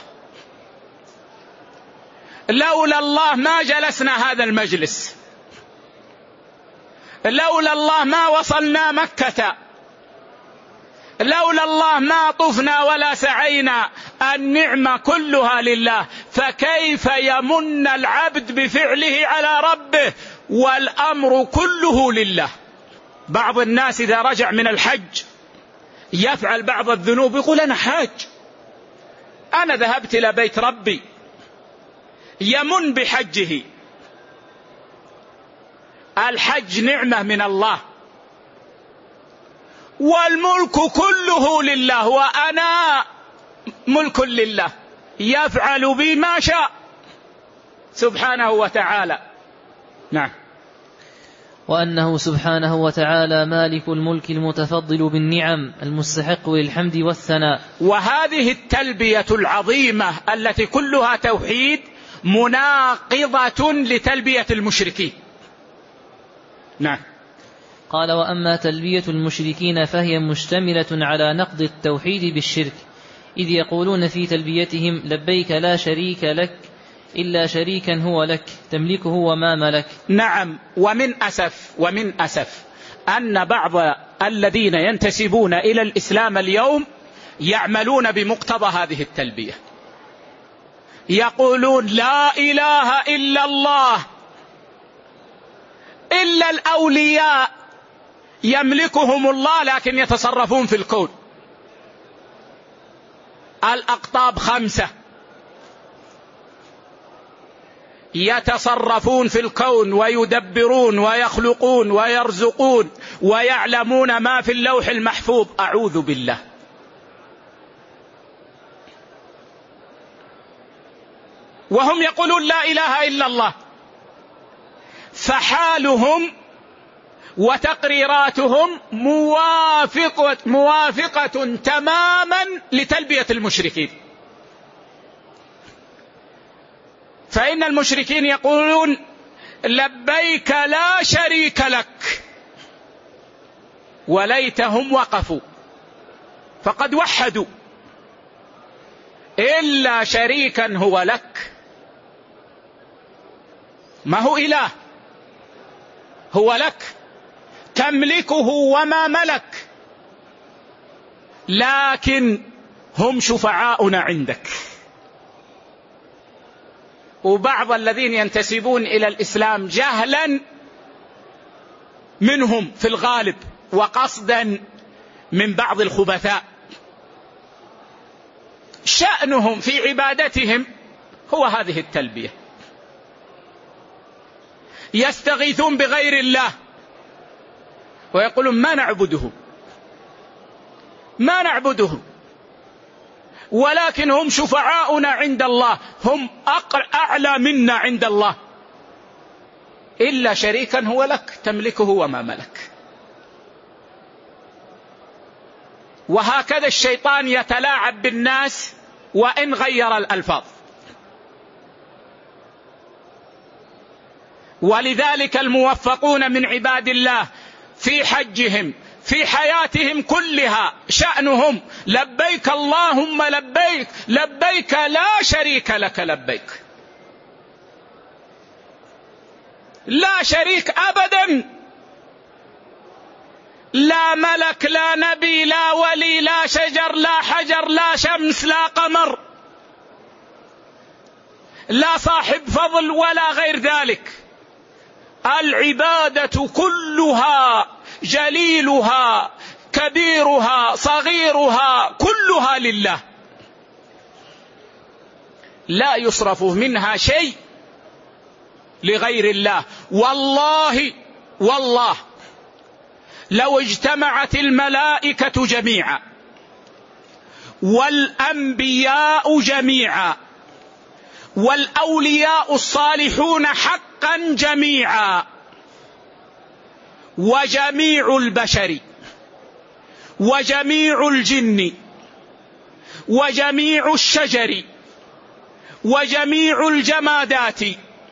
لولا الله ما جلسنا هذا المجلس، لولا الله ما وصلنا مكة، لولا الله ما طفنا ولا سعينا، النعمة كلها لله، فكيف يمن العبد بفعله على ربه والأمر كله لله؟ بعض الناس إذا رجع من الحج يفعل بعض الذنوب يقول أنا حاج، أنا ذهبت إلى بيت ربي، يمن بحجه. الحج نعمة من الله، والملك كله لله، وأنا ملك لله يفعل بي ما شاء سبحانه وتعالى. نعم. وأنه سبحانه وتعالى مالك الملك المتفضل بالنعم المستحق للحمد والثناء. وهذه التلبية العظيمة التي كلها توحيد مناقضة لتلبية المشركين. نعم. قال: وأما تلبية المشركين فهي مشتملة على نقض التوحيد بالشرك، إذ يقولون في تلبيتهم: لبيك لا شريك لك إلا شريكا هو لك تملكه وما ملك. نعم. ومن أسف ومن أسف أن بعض الذين ينتسبون إلى الإسلام اليوم يعملون بمقتضى هذه التلبية، يقولون لا إله إلا الله، إلا الأولياء يملكهم الله لكن يتصرفون في الكون. الأقطاب خمسة يتصرفون في الكون ويدبرون ويخلقون ويرزقون ويعلمون ما في اللوح المحفوظ. أعوذ بالله. وهم يقولون لا إله إلا الله، فحالهم وتقريراتهم موافقة, موافقة تماما لتلبية المشركين. فإن المشركين يقولون لبيك لا شريك لك، وليتهم وقفوا فقد وحدوا، إلا شريكا هو لك. ما هو إله، هو لك تملكه وما ملك، لكن هم شفعاؤنا عندك. وبعض الذين ينتسبون إلى الإسلام جهلا منهم في الغالب وقصدا من بعض الخبثاء شأنهم في عبادتهم هو هذه التلبية. يستغيثون بغير الله ويقولون ما نعبده ما نعبده ولكن هم شفعاؤنا عند الله، هم أعلى منا عند الله، إلا شريكا هو لك تملكه وما ملك. وهكذا الشيطان يتلاعب بالناس وإن غير الألفاظ. ولذلك الموفقون من عباد الله في حجهم في حياتهم كلها شأنهم لبيك اللهم لبيك، لبيك لا شريك لك لبيك، لا شريك أبدا، لا ملك لا نبي لا ولي لا شجر لا حجر لا شمس لا قمر لا صاحب فضل ولا غير ذلك. العبادة كلها جليلها كبيرها صغيرها كلها لله، لا يصرف منها شيء لغير الله. والله والله لو اجتمعت الملائكة جميعا والأنبياء جميعا والأولياء الصالحون حقا جميعا وجميع البشر وجميع الجن وجميع الشجر وجميع الجمادات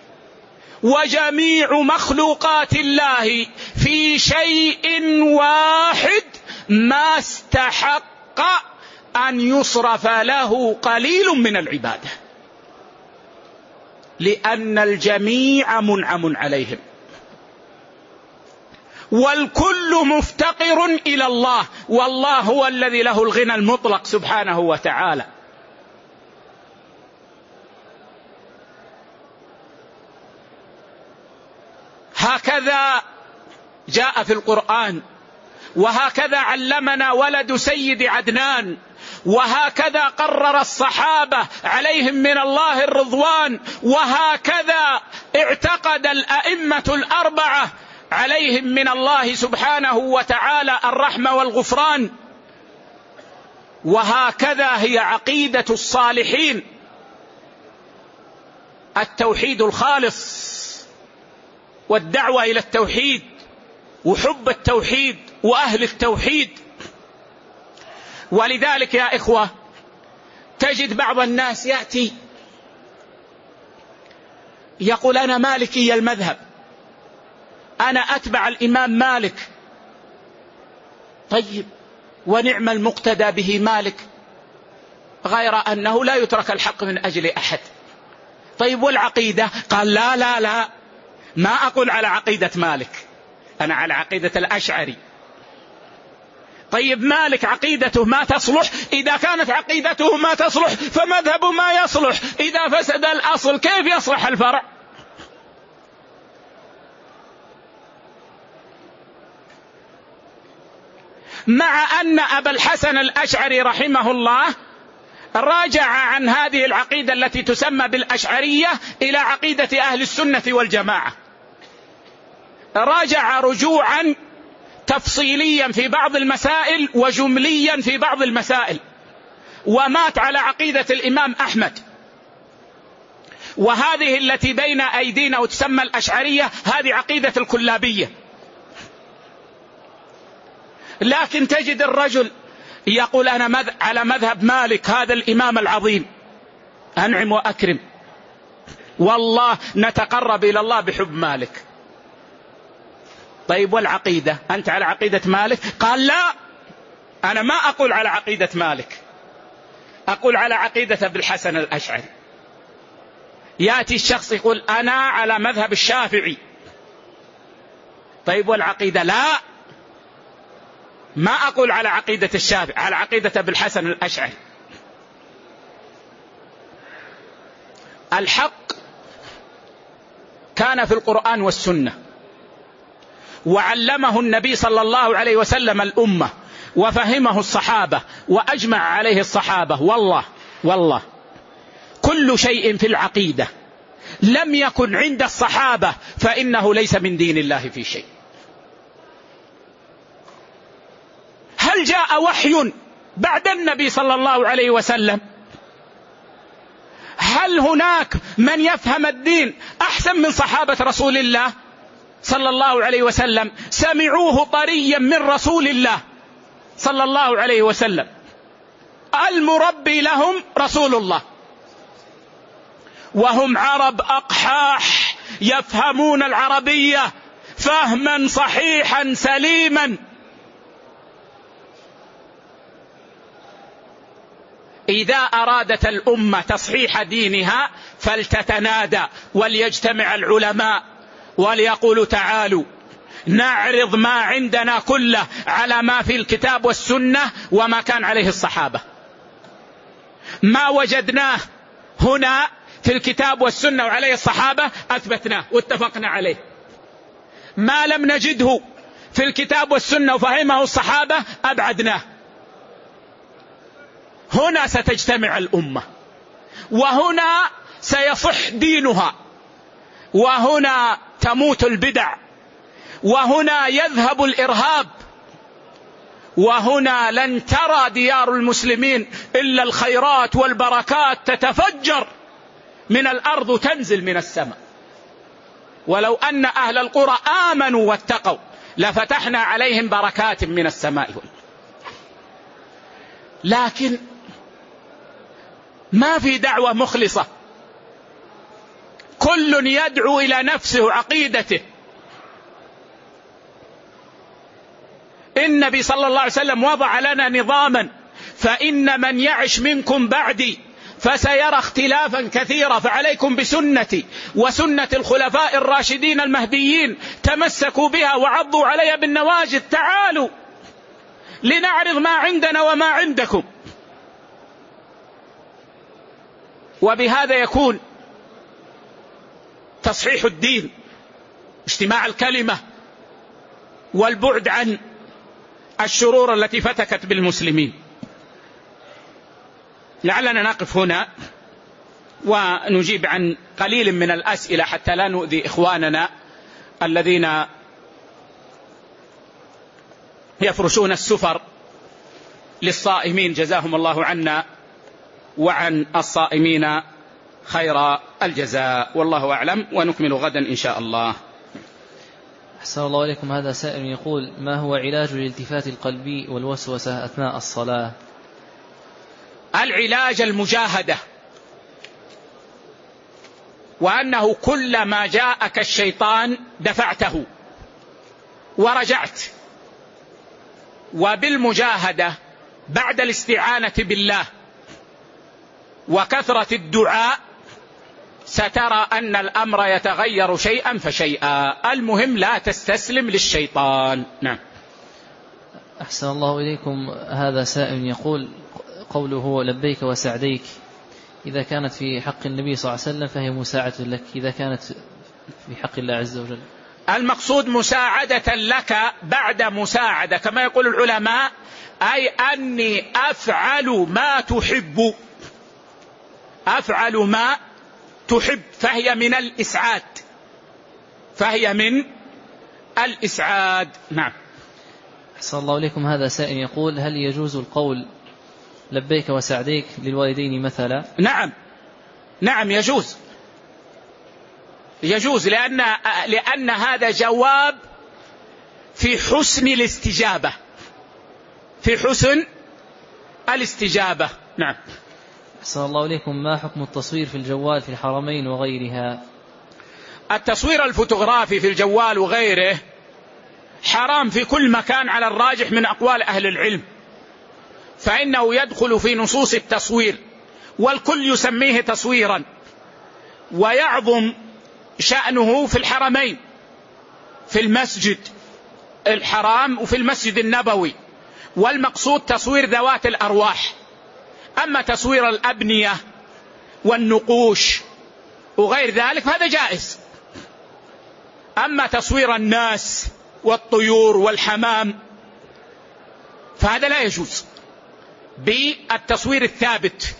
وجميع مخلوقات الله في شيء واحد ما استحق أن يصرف له قليل من العبادة، لأن الجميع منعم عليهم. والكل مفتقر إلى الله، والله هو الذي له الغنى المطلق سبحانه وتعالى. هكذا جاء في القرآن، وهكذا علمنا ولد سيد عدنان، وهكذا قرر الصحابة عليهم من الله الرضوان، وهكذا اعتقد الأئمة الأربعة عليهم من الله سبحانه وتعالى الرحمة والغفران، وهكذا هي عقيدة الصالحين، التوحيد الخالص والدعوة إلى التوحيد وحب التوحيد وأهل التوحيد. ولذلك يا إخوة تجد بعض الناس يأتي يقول أنا مالكي المذهب، أنا أتبع الإمام مالك. طيب ونعم المقتدى به مالك، غير أنه لا يترك الحق من أجل أحد. طيب والعقيدة؟ قال لا لا لا، ما أقول على عقيدة مالك، أنا على عقيدة الأشعري. طيب مالك عقيدته ما تصلح؟ إذا كانت عقيدته ما تصلح فمذهبه ما يصلح. إذا فسد الأصل كيف يصلح الفرع؟ مع أن أبا الحسن الأشعري رحمه الله راجع عن هذه العقيدة التي تسمى بالأشعرية إلى عقيدة أهل السنة والجماعة، راجع رجوعا تفصيليا في بعض المسائل وجمليا في بعض المسائل، ومات على عقيدة الإمام أحمد. وهذه التي بين أيدينا وتسمى الأشعرية هذه عقيدة الكلابية. لكن تجد الرجل يقول أنا على مذهب مالك، هذا الإمام العظيم، أنعم وأكرم، والله نتقرب إلى الله بحب مالك. طيب والعقيدة؟ أنت على عقيدة مالك؟ قال لا، أنا ما أقول على عقيدة مالك، أقول على عقيدة أبي الحسن الأشعري. يأتي الشخص يقول أنا على مذهب الشافعي. طيب والعقيدة؟ لا، ما أقول على عقيدة الشافعي، على عقيدة أبي الحسن الأشعري. الحق كان في القرآن والسنة، وعلمه النبي صلى الله عليه وسلم الأمة، وفهمه الصحابة وأجمع عليه الصحابة. والله والله كل شيء في العقيدة لم يكن عند الصحابة فإنه ليس من دين الله في شيء. هل جاء وحي بعد النبي صلى الله عليه وسلم؟ هل هناك من يفهم الدين أحسن من صحابة رسول الله صلى الله عليه وسلم؟ سمعوه طريا من رسول الله صلى الله عليه وسلم، المربي لهم رسول الله، وهم عرب أقحاح يفهمون العربية فهما صحيحا سليما. إذا أرادت الأمة تصحيح دينها فلتتنادى وليجتمع العلماء وليقولوا تعالوا نعرض ما عندنا كله على ما في الكتاب والسنة وما كان عليه الصحابة. ما وجدناه هنا في الكتاب والسنة وعليه الصحابة أثبتناه واتفقنا عليه، ما لم نجده في الكتاب والسنة وفهمه الصحابة أبعدناه. هنا ستجتمع الأمة، وهنا سيصح دينها، وهنا تموت البدع، وهنا يذهب الإرهاب، وهنا لن ترى ديار المسلمين إلا الخيرات والبركات تتفجر من الأرض وتنزل من السماء. ولو أن أهل القرى آمنوا واتقوا لفتحنا عليهم بركات من السماء. لكن ما في دعوة مخلصة، كل يدعو إلى نفسه وعقيدته. النبي صلى الله عليه وسلم وضع لنا نظاما، فإن من يعش منكم بعدي فسيرى اختلافا كثيرا، فعليكم بسنتي وسنة الخلفاء الراشدين المهديين، تمسكوا بها وعضوا عليها بالنواجذ. تعالوا لنعرض ما عندنا وما عندكم. وبهذا يكون تصحيح الدين، اجتماع الكلمة، والبعد عن الشرور التي فتكت بالمسلمين. لعلنا نقف هنا ونجيب عن قليل من الأسئلة حتى لا نؤذي إخواننا الذين يفرشون السفر للصائمين، جزاهم الله عنا وعن الصائمين خير الجزاء، والله أعلم. ونكمل غدا إن شاء الله. أحسن الله إليكم. هذا سائل يقول: ما هو علاج الالتفات القلبي والوسوسة أثناء الصلاة؟ العلاج المجاهدة، وأنه كلما جاءك الشيطان دفعته ورجعت، وبالمجاهدة بعد الاستعانة بالله وكثرة الدعاء سترى أن الأمر يتغير شيئا فشيئا. المهم لا تستسلم للشيطان. نعم. أحسن الله إليكم. هذا سائل يقول: قوله لبيك وسعديك إذا كانت في حق النبي صلى الله عليه وسلم فهي مساعدة لك، إذا كانت في حق الله عز وجل؟ المقصود مساعدة لك بعد مساعدة، كما يقول العلماء، أي أني أفعل ما تحب، أفعل ما تحب، فهي من الإسعاد، فهي من الإسعاد. نعم. أحسن الله إليكم. هذا سائل يقول: هل يجوز القول لبيك وسعديك للوالدين مثلا؟ نعم نعم يجوز، يجوز، لأن, لأن هذا جواب في حسن الاستجابة، في حسن الاستجابة. نعم. أحسن الله إليكم. ما حكم التصوير في الجوال في الحرمين وغيرها؟ التصوير الفوتوغرافي في الجوال وغيره حرام في كل مكان على الراجح من أقوال أهل العلم، فإنه يدخل في نصوص التصوير، والكل يسميه تصويرا، ويعظم شأنه في الحرمين، في المسجد الحرام وفي المسجد النبوي، والمقصود تصوير ذوات الأرواح. أما تصوير الأبنية والنقوش وغير ذلك فهذا جائز. أما تصوير الناس والطيور والحمام فهذا لا يجوز بالتصوير الثابت،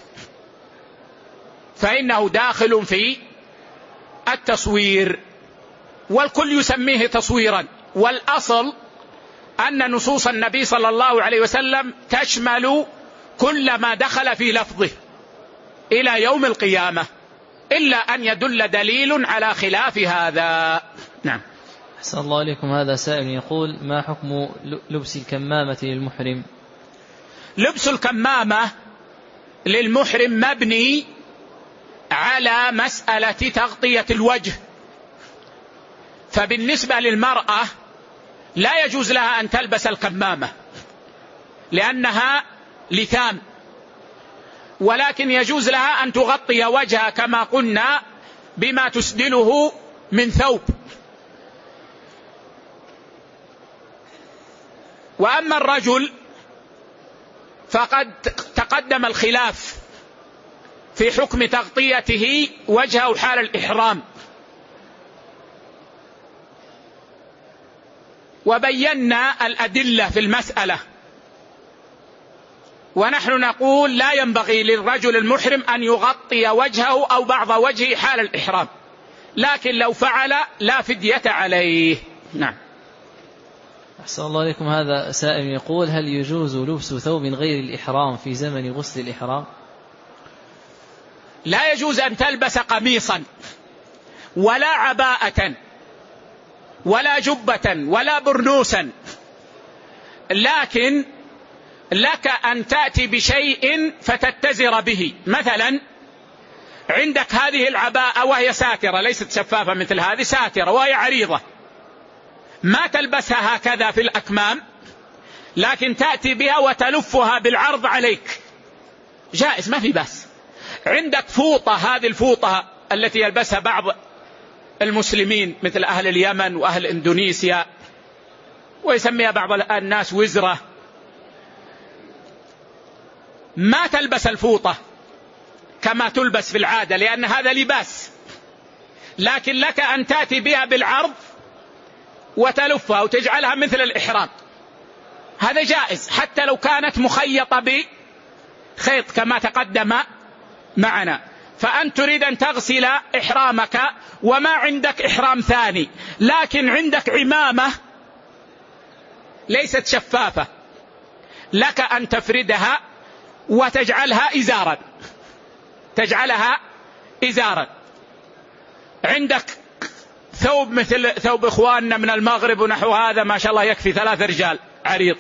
فإنه داخل في التصوير، والكل يسميه تصويرا. والأصل أن نصوص النبي صلى الله عليه وسلم تشمل كل ما دخل في لفظه إلى يوم القيامة، إلا أن يدل دليل على خلاف هذا. نعم. أحسن الله إليكم. هذا سائل يقول: ما حكم لبس الكمامة للمحرم؟ لبس الكمامة للمحرم مبني على مسألة تغطية الوجه، فبالنسبة للمرأة لا يجوز لها أن تلبس الكمامة لأنها لثام، ولكن يجوز لها أن تغطي وجهها كما قلنا بما تسدله من ثوب. وأما الرجل فقد تقدم الخلاف في حكم تغطيته وجهه حال الإحرام، وبينا الأدلة في المسألة، ونحن نقول لا ينبغي للرجل المحرم أن يغطي وجهه أو بعض وجهه حال الإحرام، لكن لو فعل لا فدية عليه. نعم. أحسن الله إليكم. هذا سائل يقول: هل يجوز لبس ثوب غير الإحرام في زمن غسل الإحرام؟ لا يجوز أن تلبس قميصا ولا عباءة ولا جبة ولا برنوسا، لكن لك أن تأتي بشيء فتتزر به. مثلا عندك هذه العباءة وهي ساترة، ليست شفافة مثل هذه، ساترة وهي عريضة، ما تلبسها هكذا في الأكمام، لكن تأتي بها وتلفها بالعرض عليك، جائز، ما في بأس. عندك فوطة، هذه الفوطة التي يلبسها بعض المسلمين مثل أهل اليمن وأهل إندونيسيا، ويسميها بعض الناس وزرة. ما تلبس الفوطة كما تلبس في العادة لأن هذا لباس، لكن لك أن تأتي بها بالعرض وتلفها وتجعلها مثل الإحرام، هذا جائز حتى لو كانت مخيطة بخيط كما تقدم معنا. فأنت تريد أن تغسل إحرامك وما عندك إحرام ثاني، لكن عندك عمامة ليست شفافة، لك أن تفردها وتجعلها إزارا، تجعلها إزارا. عندك ثوب مثل ثوب إخواننا من المغرب ونحو هذا ما شاء الله يكفي ثلاث رجال عريض.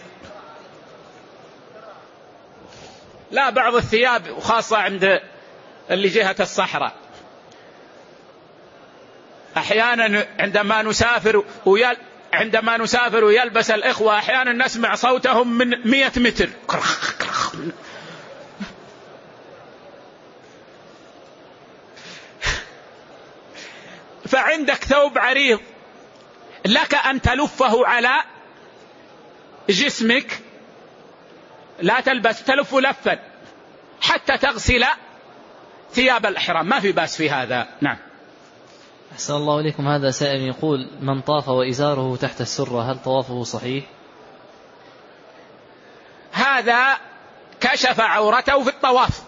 لا، بعض الثياب وخاصة عند اللي جهة الصحراء أحيانا عندما نسافر ويل عندما نسافر ويلبس الإخوة أحيانا نسمع صوتهم من مئة متر. فعندك ثوب عريض لك أن تلفه على جسمك، لا تلبس تلف لفا حتى تغسل ثياب الإحرام، ما في باس في هذا. نعم. أحسن الله إليكم. هذا سائل يقول: من طاف وإزاره تحت السرة هل طوافه صحيح؟ هذا كشف عورته في الطواف،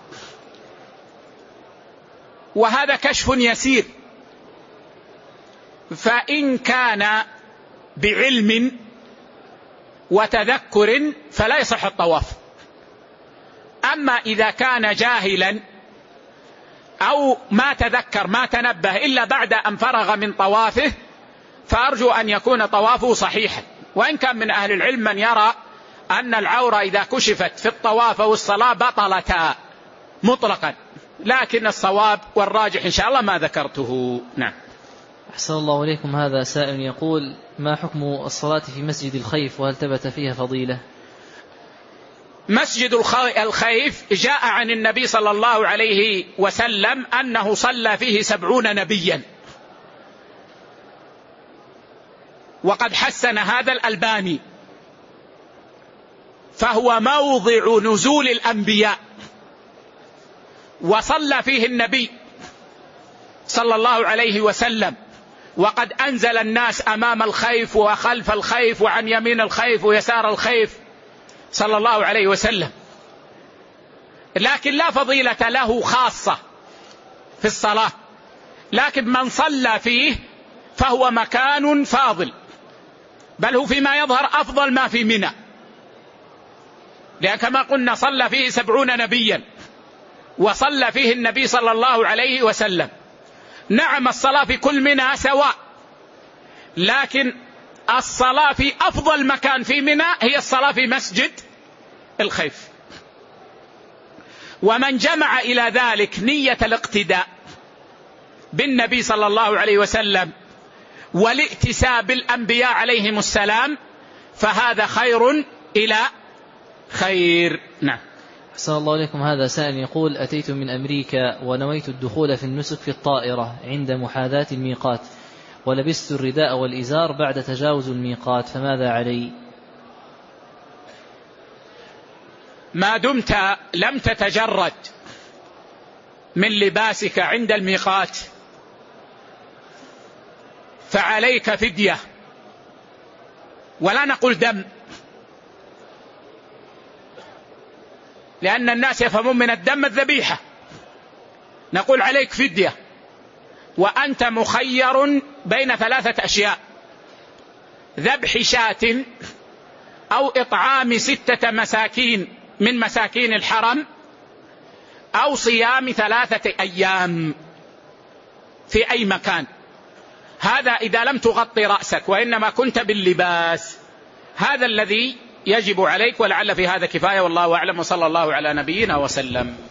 وهذا كشف يسير، فإن كان بعلم وتذكر فلا يصح الطواف. أما إذا كان جاهلا أو ما تذكر ما تنبه إلا بعد أن فرغ من طوافه فأرجو أن يكون طوافه صحيحا. وإن كان من أهل العلم من يرى أن العورة إذا كشفت في الطواف والصلاة بطلتا مطلقا، لكن الصواب والراجح إن شاء الله ما ذكرته. نعم. أحسن الله إليكم. هذا سائل يقول: ما حكم الصلاة في مسجد الخيف وهل ثبت فيها فضيلة؟ مسجد الخيف جاء عن النبي صلى الله عليه وسلم أنه صلى فيه سبعون نبيا، وقد حسن هذا الألباني، فهو موضع نزول الأنبياء، وصلى فيه النبي صلى الله عليه وسلم، وقد أنزل الناس أمام الخيف وخلف الخيف وعن يمين الخيف ويسار الخيف صلى الله عليه وسلم، لكن لا فضيلة له خاصة في الصلاة، لكن من صلى فيه فهو مكان فاضل، بل هو فيما يظهر أفضل ما في منى، لأن كما قلنا صلى فيه سبعون نبيا وصلى فيه النبي صلى الله عليه وسلم. نعم الصلاة في كل منى سواء، لكن الصلاة في أفضل مكان في منى هي الصلاة في مسجد الخيف. ومن جمع إلى ذلك نية الاقتداء بالنبي صلى الله عليه وسلم والائتساء بالأنبياء عليهم السلام فهذا خير إلى خير. نعم. أحسن الله إليكم. هذا سائل يقول: أتيت من أمريكا ونويت الدخول في النسك في الطائرة عند محاذاة الميقات، ولبست الرداء والإزار بعد تجاوز الميقات، فماذا علي؟ ما دمت لم تتجرد من لباسك عند الميقات فعليك فدية، ولا نقول دم، لأن الناس يفهمون من الدم الذبيحة، نقول عليك فدية، وأنت مخير بين ثلاثة أشياء: ذبح شاة أو إطعام ستة مساكين من مساكين الحرم أو صيام ثلاثة أيام في أي مكان. هذا إذا لم تغطي رأسك وإنما كنت باللباس، هذا الذي يجب عليك، ولعل في هذا كفاية، والله أعلم، وصلى الله على نبينا وسلم.